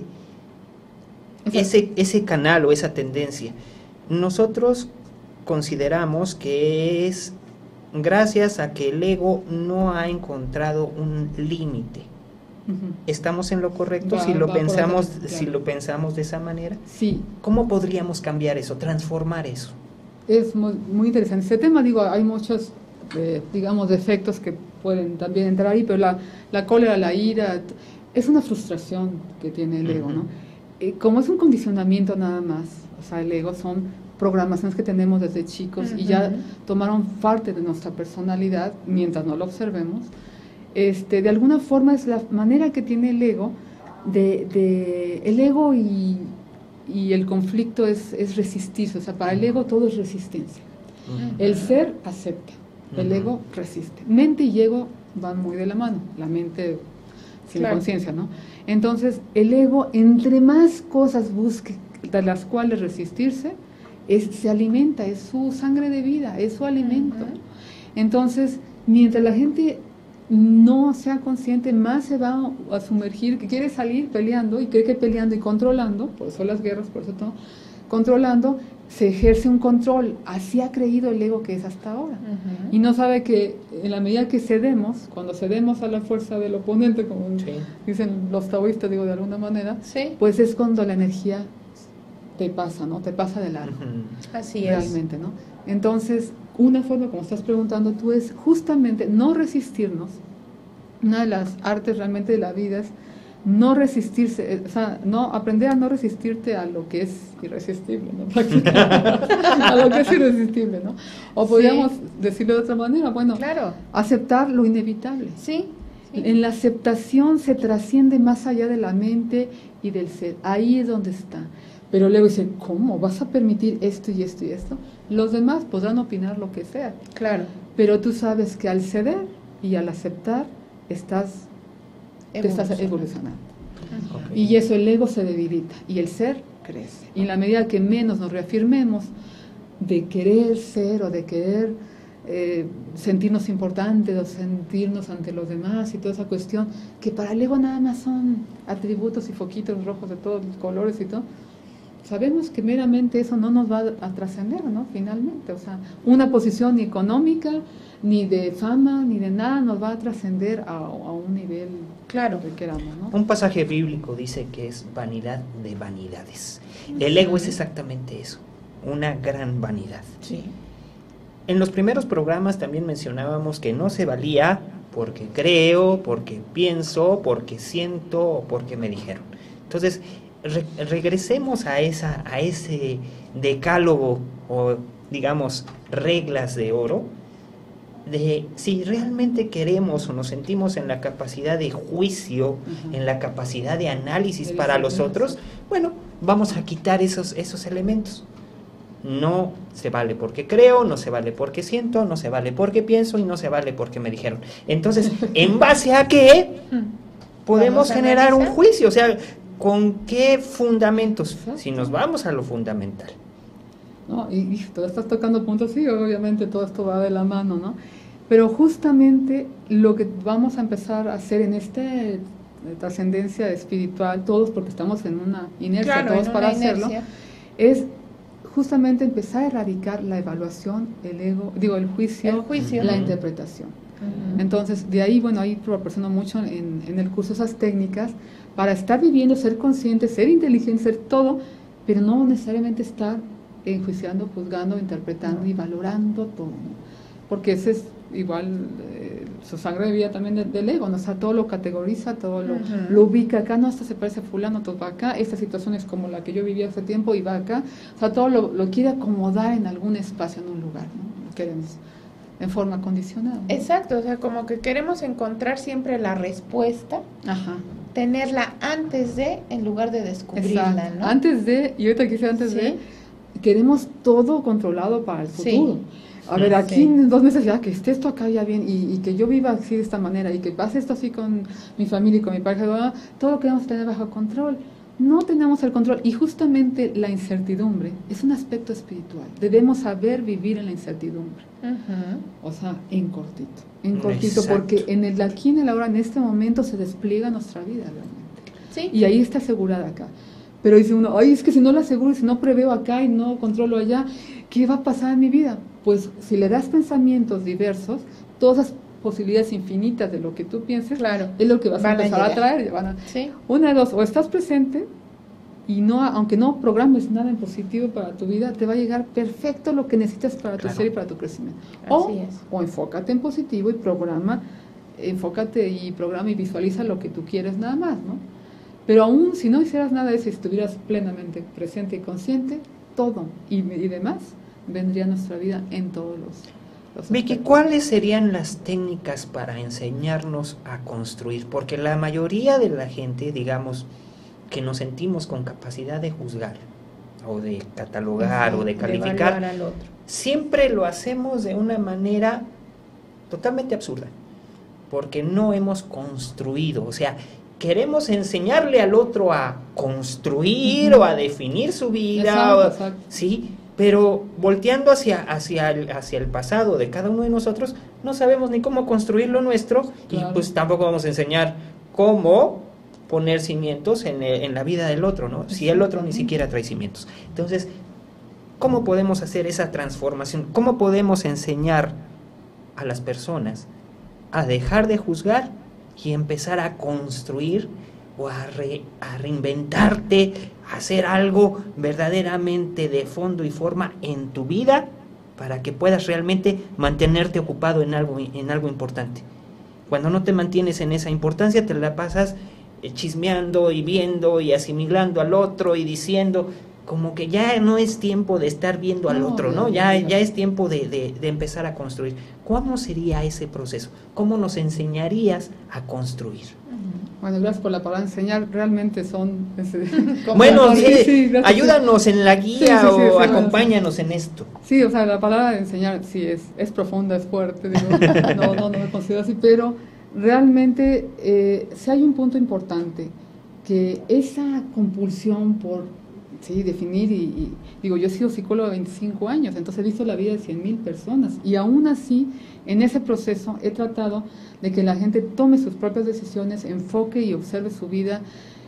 Speaker 2: ese, ese canal o esa tendencia? Nosotros consideramos que es gracias a que el ego no ha encontrado un límite. Uh-huh. ¿Estamos en lo correcto va, si lo pensamos claro. si lo pensamos de esa manera?
Speaker 4: Sí.
Speaker 2: ¿Cómo podríamos cambiar eso, transformar eso?
Speaker 4: Es muy, muy interesante. Este tema, digo, hay muchos, eh, digamos, defectos que pueden también entrar ahí, pero la, la cólera, la ira, es una frustración que tiene el ego, uh-huh. ¿no? Eh, como es un condicionamiento nada más, o sea, el ego son programaciones que tenemos desde chicos uh-huh. y ya tomaron parte de nuestra personalidad mientras no lo observemos. Este, de alguna forma es la manera que tiene el ego de, de el ego y, y el conflicto es, es resistirse, o sea, para el ego todo es resistencia. Uh-huh. El ser acepta, el uh-huh. ego resiste. Mente y ego van muy de la mano, la mente sin claro. conciencia, ¿no? Entonces, el ego, entre más cosas busque de las cuales resistirse, es, se alimenta, es su sangre de vida, es su alimento. Uh-huh. Entonces, mientras la gente no sea consciente, más se va a sumergir, que quiere salir peleando y cree que peleando y controlando, por eso las guerras, por eso todo, controlando, se ejerce un control, así ha creído el ego que es hasta ahora. Uh-huh. Y no sabe que en la medida que cedemos, cuando cedemos a la fuerza del oponente, como sí. dicen los taoístas, digo de alguna manera, sí. pues es cuando la energía te pasa, ¿no? Te pasa de largo. Uh-huh. Así realmente, es. ¿no? Entonces, una forma, como estás preguntando tú, es justamente no resistirnos. Una de las artes realmente de la vida es no resistirse, o sea, no, aprender a no resistirte a lo que es irresistible, ¿no? a lo que es irresistible, ¿no? O podríamos sí. decirlo de otra manera, bueno, claro. aceptar lo inevitable.
Speaker 3: Sí, sí.
Speaker 4: En la aceptación se trasciende más allá de la mente y del ser, ahí es donde está. Pero luego dicen, ¿cómo? ¿Vas a permitir esto y esto y esto? Los demás podrán opinar lo que sea.
Speaker 3: Claro.
Speaker 4: Pero tú sabes que al ceder y al aceptar, estás, te estás evolucionando. Okay. Y eso, el ego se debilita y el ser crece. Y en la medida que menos nos reafirmemos de querer ser o de querer eh, sentirnos importantes o sentirnos ante los demás y toda esa cuestión, que para el ego nada más son atributos y foquitos rojos de todos los colores y todo, sabemos que meramente eso no nos va a trascender, ¿no? Finalmente, o sea, una posición ni económica, ni de fama, ni de nada nos va a trascender a, a un nivel claro que queramos, ¿no?
Speaker 2: Un pasaje bíblico dice que es vanidad de vanidades. El ego es exactamente eso, una gran vanidad.
Speaker 3: Sí.
Speaker 2: En los primeros programas también mencionábamos que no se valía porque creo, porque pienso, porque siento o porque me dijeron. Entonces, re regresemos a, esa, a ese decálogo o, digamos, reglas de oro, de si realmente queremos o nos sentimos en la capacidad de juicio, uh-huh. en la capacidad de análisis para los otros, bueno, vamos a quitar esos, esos elementos. No se vale porque creo, no se vale porque siento, no se vale porque pienso y no se vale porque me dijeron. Entonces, ¿en base a qué podemos generar un juicio? O sea, ¿con qué fundamentos? Si nos vamos a lo fundamental.
Speaker 4: No, y, y tú estás tocando puntos, sí, obviamente todo esto va de la mano, ¿no? Pero justamente lo que vamos a empezar a hacer en esta trascendencia espiritual, todos porque estamos en una inercia, claro, todos para hacerlo, inercia. Es justamente empezar a erradicar la evaluación, el ego, digo, el juicio, el juicio. la uh-huh. interpretación. Uh-huh. Entonces, de ahí, bueno, ahí proporciono mucho en, en el curso esas técnicas para estar viviendo, ser consciente, ser inteligente, ser todo, pero no necesariamente estar enjuiciando, juzgando, interpretando no. y valorando todo, ¿no? Porque ese es igual eh, su sangre de vida también de, del ego, ¿no? O sea, todo lo categoriza, todo lo, uh-huh. lo ubica acá, no, hasta se parece a fulano, todo va acá, esta situación es como la que yo vivía hace tiempo y va acá, o sea, todo lo, lo quiere acomodar en algún espacio, en un lugar, ¿no? Lo queremos en forma condicionada, ¿no?
Speaker 3: Exacto, o sea, como que queremos encontrar siempre la respuesta, Ajá. tenerla antes de, en lugar de descubrirla, Exacto. ¿no?
Speaker 4: Antes de, y ahorita quise antes ¿Sí? de, queremos todo controlado para el futuro. Sí. A ver, aquí sí. en dos meses ya que esté esto acá ya bien y, y que yo viva así de esta manera y que pase esto así con mi familia y con mi pareja, todo lo queremos tener bajo control. No tenemos el control y justamente la incertidumbre es un aspecto espiritual. Debemos saber vivir en la incertidumbre. Uh-huh. O sea, en cortito, en cortito, Exacto. porque en el aquí, en el ahora, en este momento se despliega nuestra vida realmente. Sí. Y ahí está asegurada acá. Pero dice uno, ay, es que si no la aseguro, si no preveo acá y no controlo allá, ¿qué va a pasar en mi vida? Pues si le das pensamientos diversos, todas las posibilidades infinitas de lo que tú pienses, claro, es lo que vas a empezar a, a traer. Van a, ¿Sí? Una de dos, o estás presente y no, aunque no programes nada en positivo para tu vida, te va a llegar perfecto lo que necesitas para claro. tu ser y para tu crecimiento. O, Así es. o enfócate en positivo y programa, enfócate y programa y visualiza lo que tú quieres nada más, ¿no? Pero aún si no hicieras nada de eso, si estuvieras plenamente presente y consciente, todo y, y demás vendría a nuestra vida en todos los, los
Speaker 2: Vicky, aspectos. ¿Cuáles serían las técnicas para enseñarnos a construir? Porque la mayoría de la gente, digamos, que nos sentimos con capacidad de juzgar o de catalogar uh-huh, o de calificar, de al otro. Siempre lo hacemos de una manera totalmente absurda, porque no hemos construido, o sea, queremos enseñarle al otro a construir uh-huh. o a definir su vida, exacto, o, exacto. ¿sí? Pero volteando hacia, hacia, el, hacia el pasado de cada uno de nosotros, no sabemos ni cómo construir lo nuestro, claro. y pues tampoco vamos a enseñar cómo poner cimientos en, el, en la vida del otro, ¿no? Si el otro ni siquiera trae cimientos. Entonces, ¿cómo podemos hacer esa transformación? ¿Cómo podemos enseñar a las personas a dejar de juzgar y empezar a construir o a, re, a reinventarte, a hacer algo verdaderamente de fondo y forma en tu vida para que puedas realmente mantenerte ocupado en algo, en algo importante? Cuando no te mantienes en esa importancia, te la pasas chismeando y viendo y asimilando al otro y diciendo, como que ya no es tiempo de estar viendo al no, otro, ¿no? Ya, ya es tiempo de, de, de empezar a construir. ¿Cómo sería ese proceso? ¿Cómo nos enseñarías a construir?
Speaker 4: Bueno, gracias por la palabra enseñar, realmente son...
Speaker 2: bueno, sí, sí, ayúdanos en la guía sí, sí, sí, o sí, acompáñanos bueno, sí. en esto.
Speaker 4: Sí, o sea, la palabra enseñar sí es, es profunda, es fuerte, digo, no, no, no me considero así, pero realmente eh, sí hay un punto importante, que esa compulsión por sí, definir, y, y digo, yo he sido psicóloga veinticinco años, entonces he visto la vida de cien mil personas, y aún así, en ese proceso he tratado de que la gente tome sus propias decisiones, enfoque y observe su vida,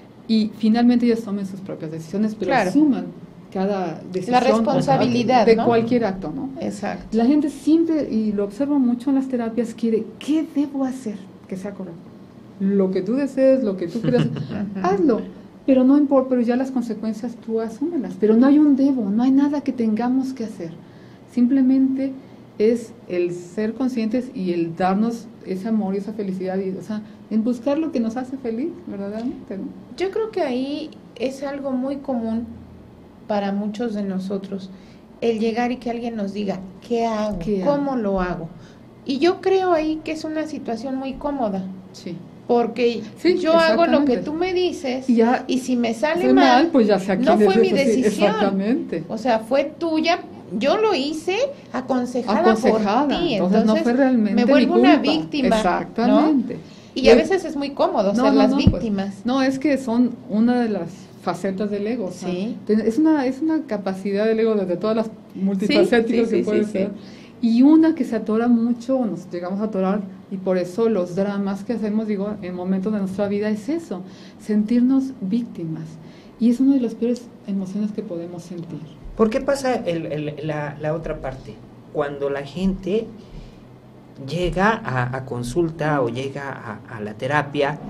Speaker 4: y finalmente ellos tomen sus propias decisiones, pero claro. asuman cada decisión.
Speaker 3: La responsabilidad,
Speaker 4: de
Speaker 3: ¿no?
Speaker 4: cualquier acto, ¿no?
Speaker 3: Exacto.
Speaker 4: La gente siempre, y lo observo mucho en las terapias, quiere, ¿qué debo hacer que sea correcto? Lo que tú desees, lo que tú quieras, hazlo. Pero no importa, pero ya las consecuencias tú asúmelas. Pero no hay un debo, no hay nada que tengamos que hacer. Simplemente es el ser conscientes y el darnos ese amor y esa felicidad, y, o sea, en buscar lo que nos hace feliz, verdaderamente, ¿no?
Speaker 3: Yo creo que ahí es algo muy común para muchos de nosotros, el llegar y que alguien nos diga, ¿qué hago?
Speaker 4: ¿Qué
Speaker 3: ¿Cómo
Speaker 4: hago?
Speaker 3: lo hago? Y yo creo ahí que es una situación muy cómoda,
Speaker 4: Sí.
Speaker 3: porque
Speaker 4: Sí,
Speaker 3: yo hago lo que
Speaker 4: exactamente.
Speaker 3: tú me dices,
Speaker 4: Y ya,
Speaker 3: y si me sale
Speaker 4: Hace
Speaker 3: mal,
Speaker 4: mal, pues ya sé a
Speaker 3: no
Speaker 4: quién
Speaker 3: fue
Speaker 4: es
Speaker 3: mi
Speaker 4: eso, sí,
Speaker 3: decisión.
Speaker 4: exactamente.
Speaker 3: O sea, fue tuya, yo lo hice aconsejada,
Speaker 4: Aconsejada,
Speaker 3: por ti,
Speaker 4: entonces no fue realmente
Speaker 3: me
Speaker 4: mi
Speaker 3: vuelvo una
Speaker 4: culpa.
Speaker 3: víctima,
Speaker 4: Exactamente.
Speaker 3: ¿no? Y
Speaker 4: Y
Speaker 3: a
Speaker 4: es-
Speaker 3: veces es muy cómodo
Speaker 4: No,
Speaker 3: ser
Speaker 4: no,
Speaker 3: las
Speaker 4: no, pues,
Speaker 3: víctimas.
Speaker 4: no, es que son una de las facetas del ego. O sea,
Speaker 3: Sí.
Speaker 4: ten- es una es una capacidad del ego desde todas las multifacéticas
Speaker 3: Sí, sí,
Speaker 4: que puede
Speaker 3: sí,
Speaker 4: ser.
Speaker 3: sí.
Speaker 4: Y una que se atora mucho, nos llegamos a atorar, y por eso los dramas que hacemos, digo, en momentos de nuestra vida es eso, sentirnos víctimas. Y es una de las peores emociones que podemos sentir.
Speaker 2: ¿Por qué pasa el- el- la, la otra parte? Cuando la gente llega a, a consulta o llega a, a la terapia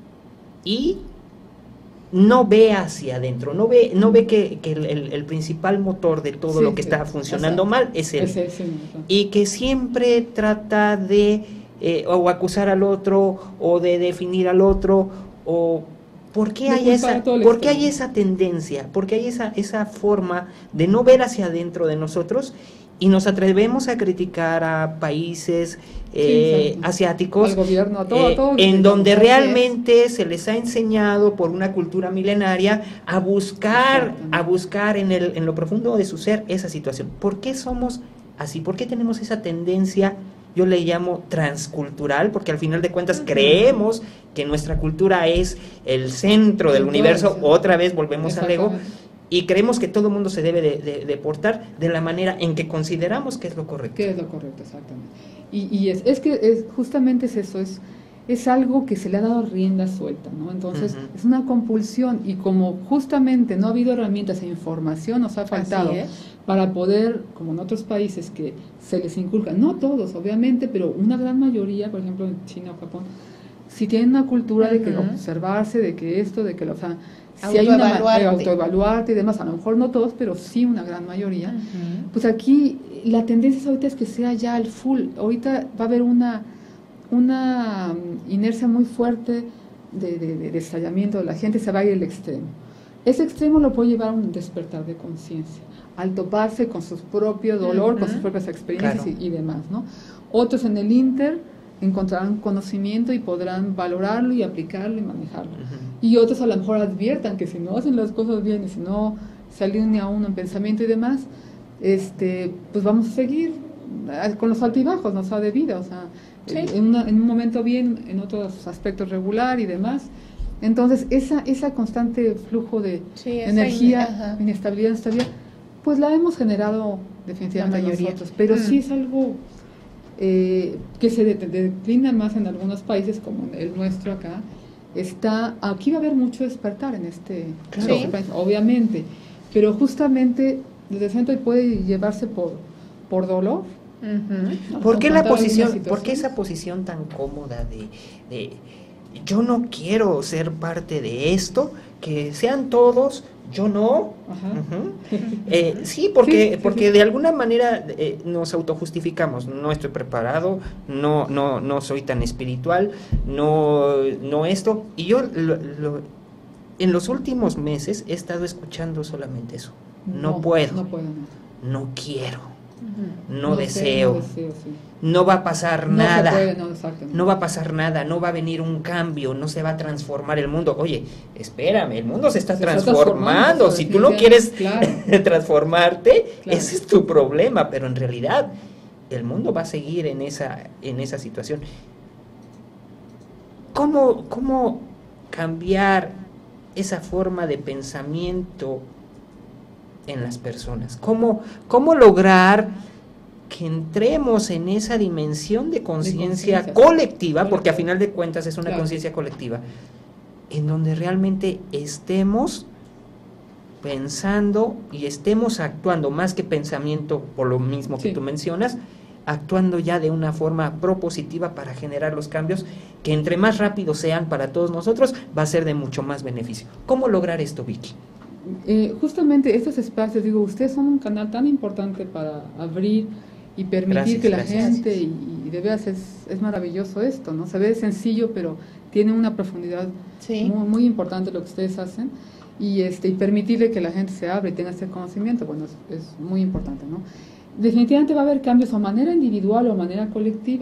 Speaker 2: y no ve hacia adentro, no ve, no ve que, que el, el- el principal motor de todo
Speaker 4: Sí,
Speaker 2: lo que
Speaker 4: sí,
Speaker 2: está funcionando
Speaker 4: exacto.
Speaker 2: mal es él.
Speaker 4: Es ese, ¿no?
Speaker 2: Y que siempre trata de eh, o acusar al otro o de definir al otro o ¿por qué
Speaker 4: De
Speaker 2: hay
Speaker 4: culpar
Speaker 2: esa
Speaker 4: a todo el
Speaker 2: por qué hay
Speaker 4: externo.
Speaker 2: esa tendencia? ¿Por qué hay esa esa forma de no ver hacia adentro de nosotros y nos atrevemos a criticar a países eh,
Speaker 4: exacto.
Speaker 2: asiáticos
Speaker 4: Al gobierno, a todo,
Speaker 2: eh,
Speaker 4: a todo,
Speaker 2: en
Speaker 4: digamos,
Speaker 2: donde
Speaker 4: así
Speaker 2: realmente se les ha enseñado por una cultura milenaria a buscar
Speaker 4: Exactamente.
Speaker 2: a buscar en el en lo profundo de su ser esa situación? ¿Por qué somos así? ¿Por qué tenemos esa tendencia? Yo le llamo transcultural, porque al final de cuentas
Speaker 3: Ujú.
Speaker 2: creemos que nuestra cultura es el centro del
Speaker 4: El todo,
Speaker 2: universo.
Speaker 4: sí.
Speaker 2: Otra vez volvemos al ego.
Speaker 4: Exactamente.
Speaker 2: Y creemos que todo el mundo se debe de, de- de portar de la manera en que consideramos que es lo correcto.
Speaker 4: ¿Qué es lo correcto? Exactamente. Y, y es, es que es, justamente es eso, es, es algo que se le ha dado rienda suelta, ¿no? Entonces,
Speaker 2: Ujú.
Speaker 4: es una compulsión, y como justamente no ha habido herramientas e información, nos ha faltado
Speaker 3: Así es.
Speaker 4: para poder, como en otros países que se les inculca, no todos obviamente, pero una gran mayoría, por ejemplo en China o Japón, si tienen una cultura de que
Speaker 3: Ujú.
Speaker 4: observarse, de que esto, de que lo, o sea, si hay una ma-
Speaker 3: Autoevaluarte.
Speaker 4: eh, autoevaluarte y demás, a lo mejor no todos, pero sí una gran mayoría.
Speaker 3: Ujú.
Speaker 4: Pues aquí la tendencia es ahorita es que sea ya al full. Ahorita va a haber una, una mm, inercia muy fuerte de, de, de, de estallamiento, la gente se va a ir al extremo. Ese extremo lo puede llevar a un despertar de conciencia, al toparse con su propio dolor,
Speaker 3: Ujú.
Speaker 4: con sus propias experiencias
Speaker 2: Claro.
Speaker 4: y, y demás, ¿no? Otros en el inter encontrarán conocimiento y podrán valorarlo y aplicarlo y manejarlo.
Speaker 2: Ujú.
Speaker 4: Y otros a lo mejor adviertan que si no hacen las cosas bien y si no se alinea uno en pensamiento y demás, este, pues vamos a seguir eh, con los altibajos, ¿no? O sea, de vida, o sea,
Speaker 3: Sí.
Speaker 4: en, una- en un momento bien, en otros aspectos regular y demás. Entonces, esa, esa constante flujo de
Speaker 3: Sí, esa
Speaker 4: energía,
Speaker 3: in- ajá.
Speaker 4: inestabilidad, inestabilidad, pues la hemos generado definitivamente
Speaker 3: La mayoría.
Speaker 4: nosotros, pero
Speaker 3: Mm.
Speaker 4: sí es algo eh, que se de- de- declina más en algunos países como el nuestro acá. Está, aquí va a haber mucho despertar en este,
Speaker 2: Claro.
Speaker 4: en este país, obviamente, pero justamente desde el centro puede llevarse por, por dolor.
Speaker 3: Ujú.
Speaker 4: ¿no?
Speaker 2: ¿Por qué la
Speaker 4: Confrontar
Speaker 2: posición,
Speaker 4: algunas
Speaker 2: por qué esa
Speaker 4: situaciones.
Speaker 2: posición tan cómoda de, de yo no quiero ser parte de esto, que sean todos, yo no?
Speaker 4: Ajá.
Speaker 2: Ujú. Eh, sí, porque,
Speaker 4: Sí, sí,
Speaker 2: porque
Speaker 4: sí.
Speaker 2: de alguna manera eh, nos autojustificamos. No estoy preparado, no, no, no soy tan espiritual, no, no esto. Y yo lo- lo- en los últimos meses he estado escuchando solamente eso. No, puedo,
Speaker 4: No
Speaker 2: no,
Speaker 4: puedo. no.
Speaker 2: quiero,
Speaker 3: Ujú.
Speaker 2: no,
Speaker 4: sé,
Speaker 2: deseo,
Speaker 4: no deseo, sí.
Speaker 2: no va a pasar
Speaker 4: No
Speaker 2: nada.
Speaker 4: se puede, no, exactamente.
Speaker 2: No va a pasar nada, no va a venir un cambio, no se va a transformar el mundo. Oye, espérame, el mundo se está
Speaker 4: Se está
Speaker 2: transformando.
Speaker 4: transformando,
Speaker 2: Si tú no quieres
Speaker 4: definitivamente,
Speaker 2: transformarte,
Speaker 4: Claro.
Speaker 2: ese es tu problema, pero en realidad el mundo va a seguir en esa, en esa situación. ¿Cómo, cómo cambiar esa forma de pensamiento en las personas? ¿Cómo, cómo lograr que entremos en esa dimensión de conciencia
Speaker 4: conciencia,
Speaker 2: colectiva,
Speaker 4: sí.
Speaker 2: porque a final de cuentas es una
Speaker 4: Claro.
Speaker 2: conciencia colectiva, en donde realmente estemos pensando y estemos actuando más que pensamiento, por lo mismo que
Speaker 4: Sí.
Speaker 2: tú mencionas, actuando ya de una forma propositiva para generar los cambios que entre más rápido sean para todos nosotros, va a ser de mucho más beneficio. ¿Cómo lograr esto, Vicky?
Speaker 4: Eh, justamente estos espacios, digo, ustedes son un canal tan importante para abrir y permitir
Speaker 2: Gracias,
Speaker 4: que la
Speaker 2: gracias.
Speaker 4: gente, y, y de veras es, es maravilloso esto, ¿no? Se ve sencillo, pero tiene una profundidad
Speaker 3: Sí.
Speaker 4: muy, muy importante lo que ustedes hacen, y este y permitirle que la gente se abra y tenga este conocimiento, bueno, es, es muy importante, ¿no? Definitivamente va a haber cambios a manera individual o a manera colectiva.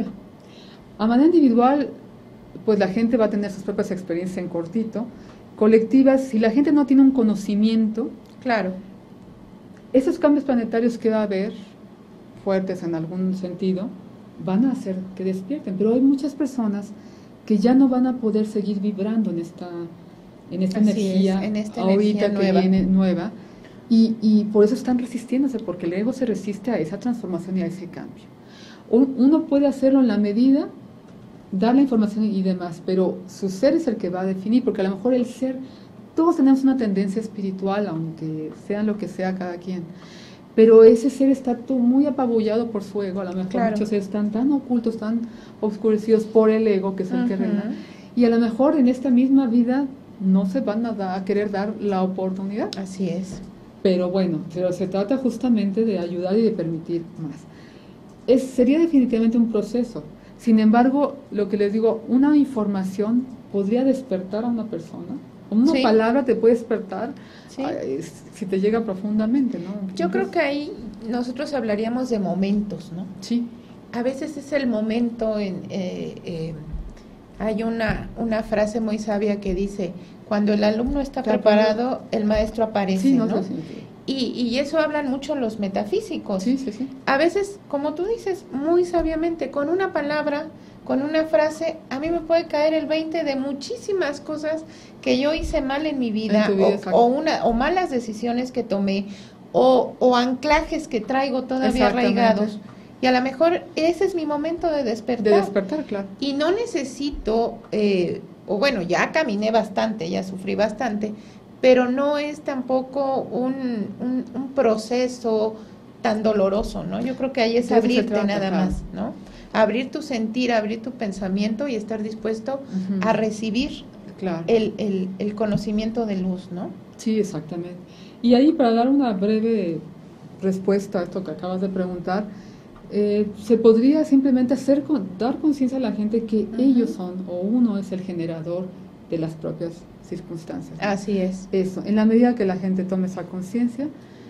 Speaker 4: A manera individual, pues la gente va a tener sus propias experiencias en cortito. Colectivas, si la gente no tiene un conocimiento,
Speaker 3: Claro.
Speaker 4: esos cambios planetarios que va a haber, fuertes en algún sentido, van a hacer que despierten. Pero hay muchas personas que ya no van a poder seguir vibrando en esta, en esta
Speaker 3: Así
Speaker 4: energía,
Speaker 3: es, en esta
Speaker 4: ahorita
Speaker 3: energía
Speaker 4: que
Speaker 3: nueva.
Speaker 4: viene nueva, y, y por eso están resistiéndose, porque el ego se resiste a esa transformación y a ese cambio. Un- Uno puede hacerlo en la medida, dar la información y demás, pero su ser es el que va a definir, porque a lo mejor el ser, todos tenemos una tendencia espiritual, aunque sea lo que sea cada quien, pero ese ser está todo muy apabullado por su ego, a lo mejor
Speaker 3: Claro.
Speaker 4: muchos seres están tan ocultos, tan oscurecidos por el ego, que es el que
Speaker 3: Ujú.
Speaker 4: reina, y a lo mejor en esta misma vida no se van a, da- a querer dar la oportunidad.
Speaker 3: Así es.
Speaker 4: Pero bueno, pero se trata justamente de ayudar y de permitir más. Es, sería definitivamente un proceso. Sin embargo, lo que les digo, una información podría despertar a una persona. Una
Speaker 3: Sí.
Speaker 4: palabra te puede despertar
Speaker 3: Sí.
Speaker 4: ay, si te llega profundamente, ¿no?
Speaker 3: Yo creo que ahí nosotros hablaríamos de momentos, ¿no?
Speaker 4: Sí,
Speaker 3: A veces es el momento en... eh, eh, hay una, una frase muy sabia que dice, cuando el alumno está
Speaker 4: Está
Speaker 3: preparado, el maestro aparece,
Speaker 4: sí, no,
Speaker 3: ¿no?
Speaker 4: sí,
Speaker 3: Y, y eso hablan mucho los metafísicos.
Speaker 4: sí, sí, sí.
Speaker 3: A veces, como tú dices, muy sabiamente, con una palabra, con una frase, a mí me puede caer el veinte de muchísimas cosas que yo hice mal en mi vida,
Speaker 4: En tu vida,
Speaker 3: o,
Speaker 4: exacto.
Speaker 3: o una, o malas decisiones que tomé, o, o anclajes que traigo todavía
Speaker 4: Exactamente.
Speaker 3: arraigados. Y a lo mejor ese es mi momento de despertar.
Speaker 4: De despertar, claro.
Speaker 3: Y no necesito, eh, o bueno, ya caminé bastante, ya sufrí bastante, pero no es tampoco un, un, un proceso tan doloroso, ¿no? Yo creo que ahí es
Speaker 4: De eso se
Speaker 3: abrirte
Speaker 4: trata,
Speaker 3: nada
Speaker 4: claro.
Speaker 3: más, ¿no? Abrir tu sentir, abrir tu pensamiento y estar dispuesto
Speaker 4: Ujú.
Speaker 3: a recibir
Speaker 4: Claro.
Speaker 3: el, el, el conocimiento de luz, ¿no?
Speaker 4: Sí, exactamente. Y ahí, para dar una breve respuesta a esto que acabas de preguntar, eh, se podría simplemente hacer con, dar conciencia a la gente que
Speaker 3: Ujú.
Speaker 4: ellos son, o uno es el generador de las propias circunstancias, ¿no?
Speaker 3: Así es.
Speaker 4: Eso, en la medida que la gente tome esa conciencia,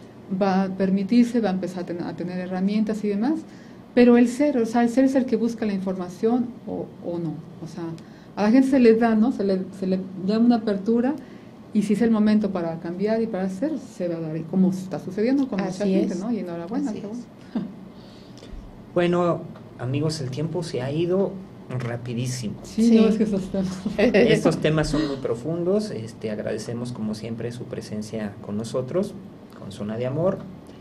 Speaker 4: va a permitirse, va a empezar a, ten- a tener herramientas y demás, pero el ser, o sea, el ser es el que busca la información o, o no, o sea, a la gente se le da, ¿no? Se le, se le da una apertura, y si es el momento para cambiar y para hacer, se va a dar, y como está sucediendo con mucha
Speaker 3: Así
Speaker 4: gente,
Speaker 3: es.
Speaker 4: ¿no? Y enhorabuena,
Speaker 3: Así
Speaker 4: qué
Speaker 3: es.
Speaker 4: bueno.
Speaker 2: Bueno, amigos, el tiempo se ha ido rapidísimo.
Speaker 4: Sí,
Speaker 3: Sí.
Speaker 4: no, es que eso está...
Speaker 2: Estos temas son muy profundos. Este, agradecemos como siempre su presencia con nosotros, con Zona de Amor.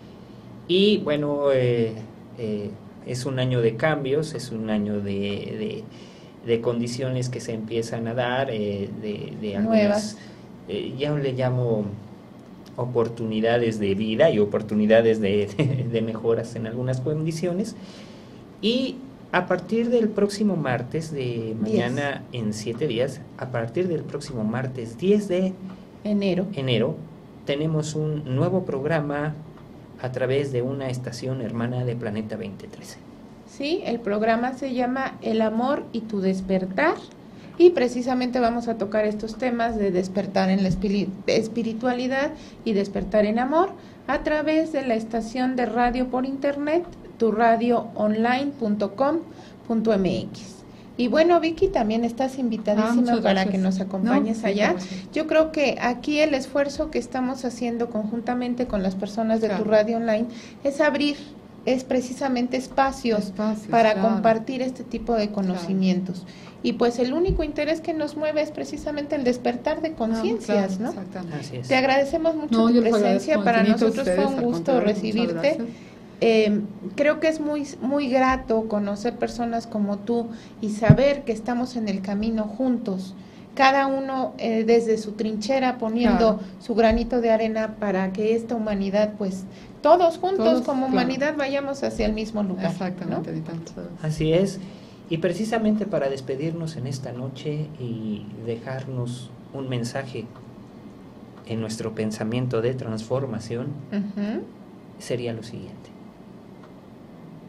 Speaker 2: Y bueno, eh, eh, es un año de cambios, es un año de, de, de condiciones que se empiezan a dar, eh, de, de algunas,
Speaker 3: Nuevas.
Speaker 2: eh, ya le llamo oportunidades de vida y oportunidades de, de, de mejoras en algunas condiciones. Y a partir del próximo martes, de mañana en siete días, a partir del próximo martes diez de
Speaker 3: Enero.
Speaker 2: enero, tenemos un nuevo programa a través de una estación hermana de Planeta veinte trece.
Speaker 3: Sí, el programa se llama El amor y tu despertar, y precisamente vamos a tocar estos temas de despertar en la espiri- espiritualidad y despertar en amor a través de la estación de radio por internet tu radio online punto com punto m x. Y bueno, Vicky, también estás
Speaker 4: Ah,
Speaker 3: invitadísima
Speaker 4: muchas
Speaker 3: para
Speaker 4: gracias.
Speaker 3: que nos acompañes
Speaker 4: No, sí,
Speaker 3: allá.
Speaker 4: claro, sí.
Speaker 3: Yo creo que aquí el esfuerzo que estamos haciendo conjuntamente con las personas de
Speaker 4: Claro.
Speaker 3: tu radio online es abrir, es precisamente espacios,
Speaker 4: Espacios,
Speaker 3: para
Speaker 4: claro.
Speaker 3: compartir este tipo de conocimientos. Y pues el único interés que nos mueve es precisamente el despertar de conciencias,
Speaker 4: Ah, claro,
Speaker 3: ¿no?
Speaker 4: exactamente.
Speaker 2: Así es.
Speaker 3: Te agradecemos mucho
Speaker 4: No,
Speaker 3: tu
Speaker 4: yo les
Speaker 3: presencia,
Speaker 4: agradezco
Speaker 3: para
Speaker 4: infinito a
Speaker 3: nosotros fue
Speaker 4: ustedes,
Speaker 3: un
Speaker 4: al
Speaker 3: gusto
Speaker 4: contrario, muchas
Speaker 3: recibirte.
Speaker 4: gracias.
Speaker 3: Eh, creo que es muy, muy grato conocer personas como tú y saber que estamos en el camino juntos, cada uno eh, desde su trinchera poniendo
Speaker 4: Claro.
Speaker 3: su granito de arena para que esta humanidad, pues todos juntos
Speaker 4: Todos,
Speaker 3: como
Speaker 4: claro.
Speaker 3: humanidad vayamos hacia el mismo lugar.
Speaker 4: Exactamente,
Speaker 3: ¿no?
Speaker 4: Anita, muchas gracias.
Speaker 2: Así es. Y precisamente para despedirnos en esta noche y dejarnos un mensaje en nuestro pensamiento de transformación,
Speaker 3: Ujú.
Speaker 2: sería lo siguiente.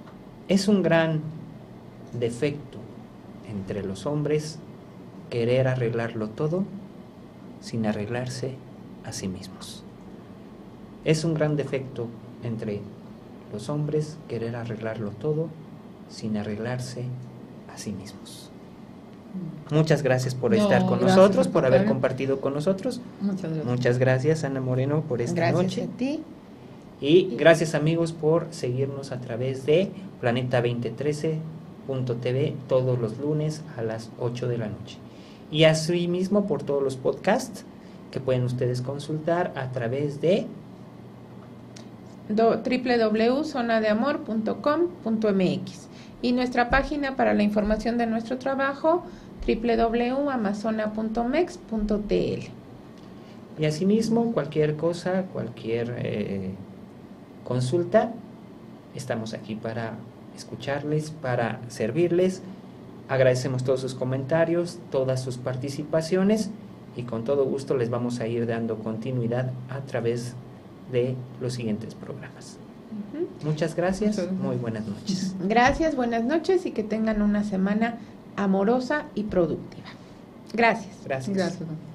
Speaker 2: Es un gran defecto entre los hombres querer arreglarlo todo sin arreglarse a sí mismos. Es un gran defecto entre los hombres querer arreglarlo todo sin arreglarse a sí mismos. Muchas gracias por
Speaker 4: No,
Speaker 2: estar con
Speaker 4: gracias,
Speaker 2: nosotros,
Speaker 4: al
Speaker 2: por haber
Speaker 4: contrario.
Speaker 2: compartido con nosotros.
Speaker 4: Muchas gracias.
Speaker 2: Muchas gracias, Ana Moreno, por esta
Speaker 3: Gracias
Speaker 2: noche.
Speaker 3: a ti.
Speaker 2: Y gracias, amigos, por seguirnos a través de planeta veinte trece punto t v todos los lunes a las ocho de la noche. Y asimismo por todos los podcasts que pueden ustedes consultar a través de
Speaker 3: do- doble u doble u doble u punto zona de amor punto com punto m x y nuestra página para la información de nuestro trabajo doble u doble u doble u punto amazona punto mex punto t l.
Speaker 2: Y asimismo, cualquier cosa, cualquier eh, consulta, estamos aquí para escucharles, para servirles. Agradecemos todos sus comentarios, todas sus participaciones y con todo gusto les vamos a ir dando continuidad a través de los siguientes programas.
Speaker 3: Ujú.
Speaker 2: Muchas gracias,
Speaker 4: Muchas gracias.
Speaker 2: muy buenas noches.
Speaker 3: Gracias, buenas noches y que tengan una semana amorosa y productiva. Gracias.
Speaker 2: Gracias.
Speaker 4: Gracias.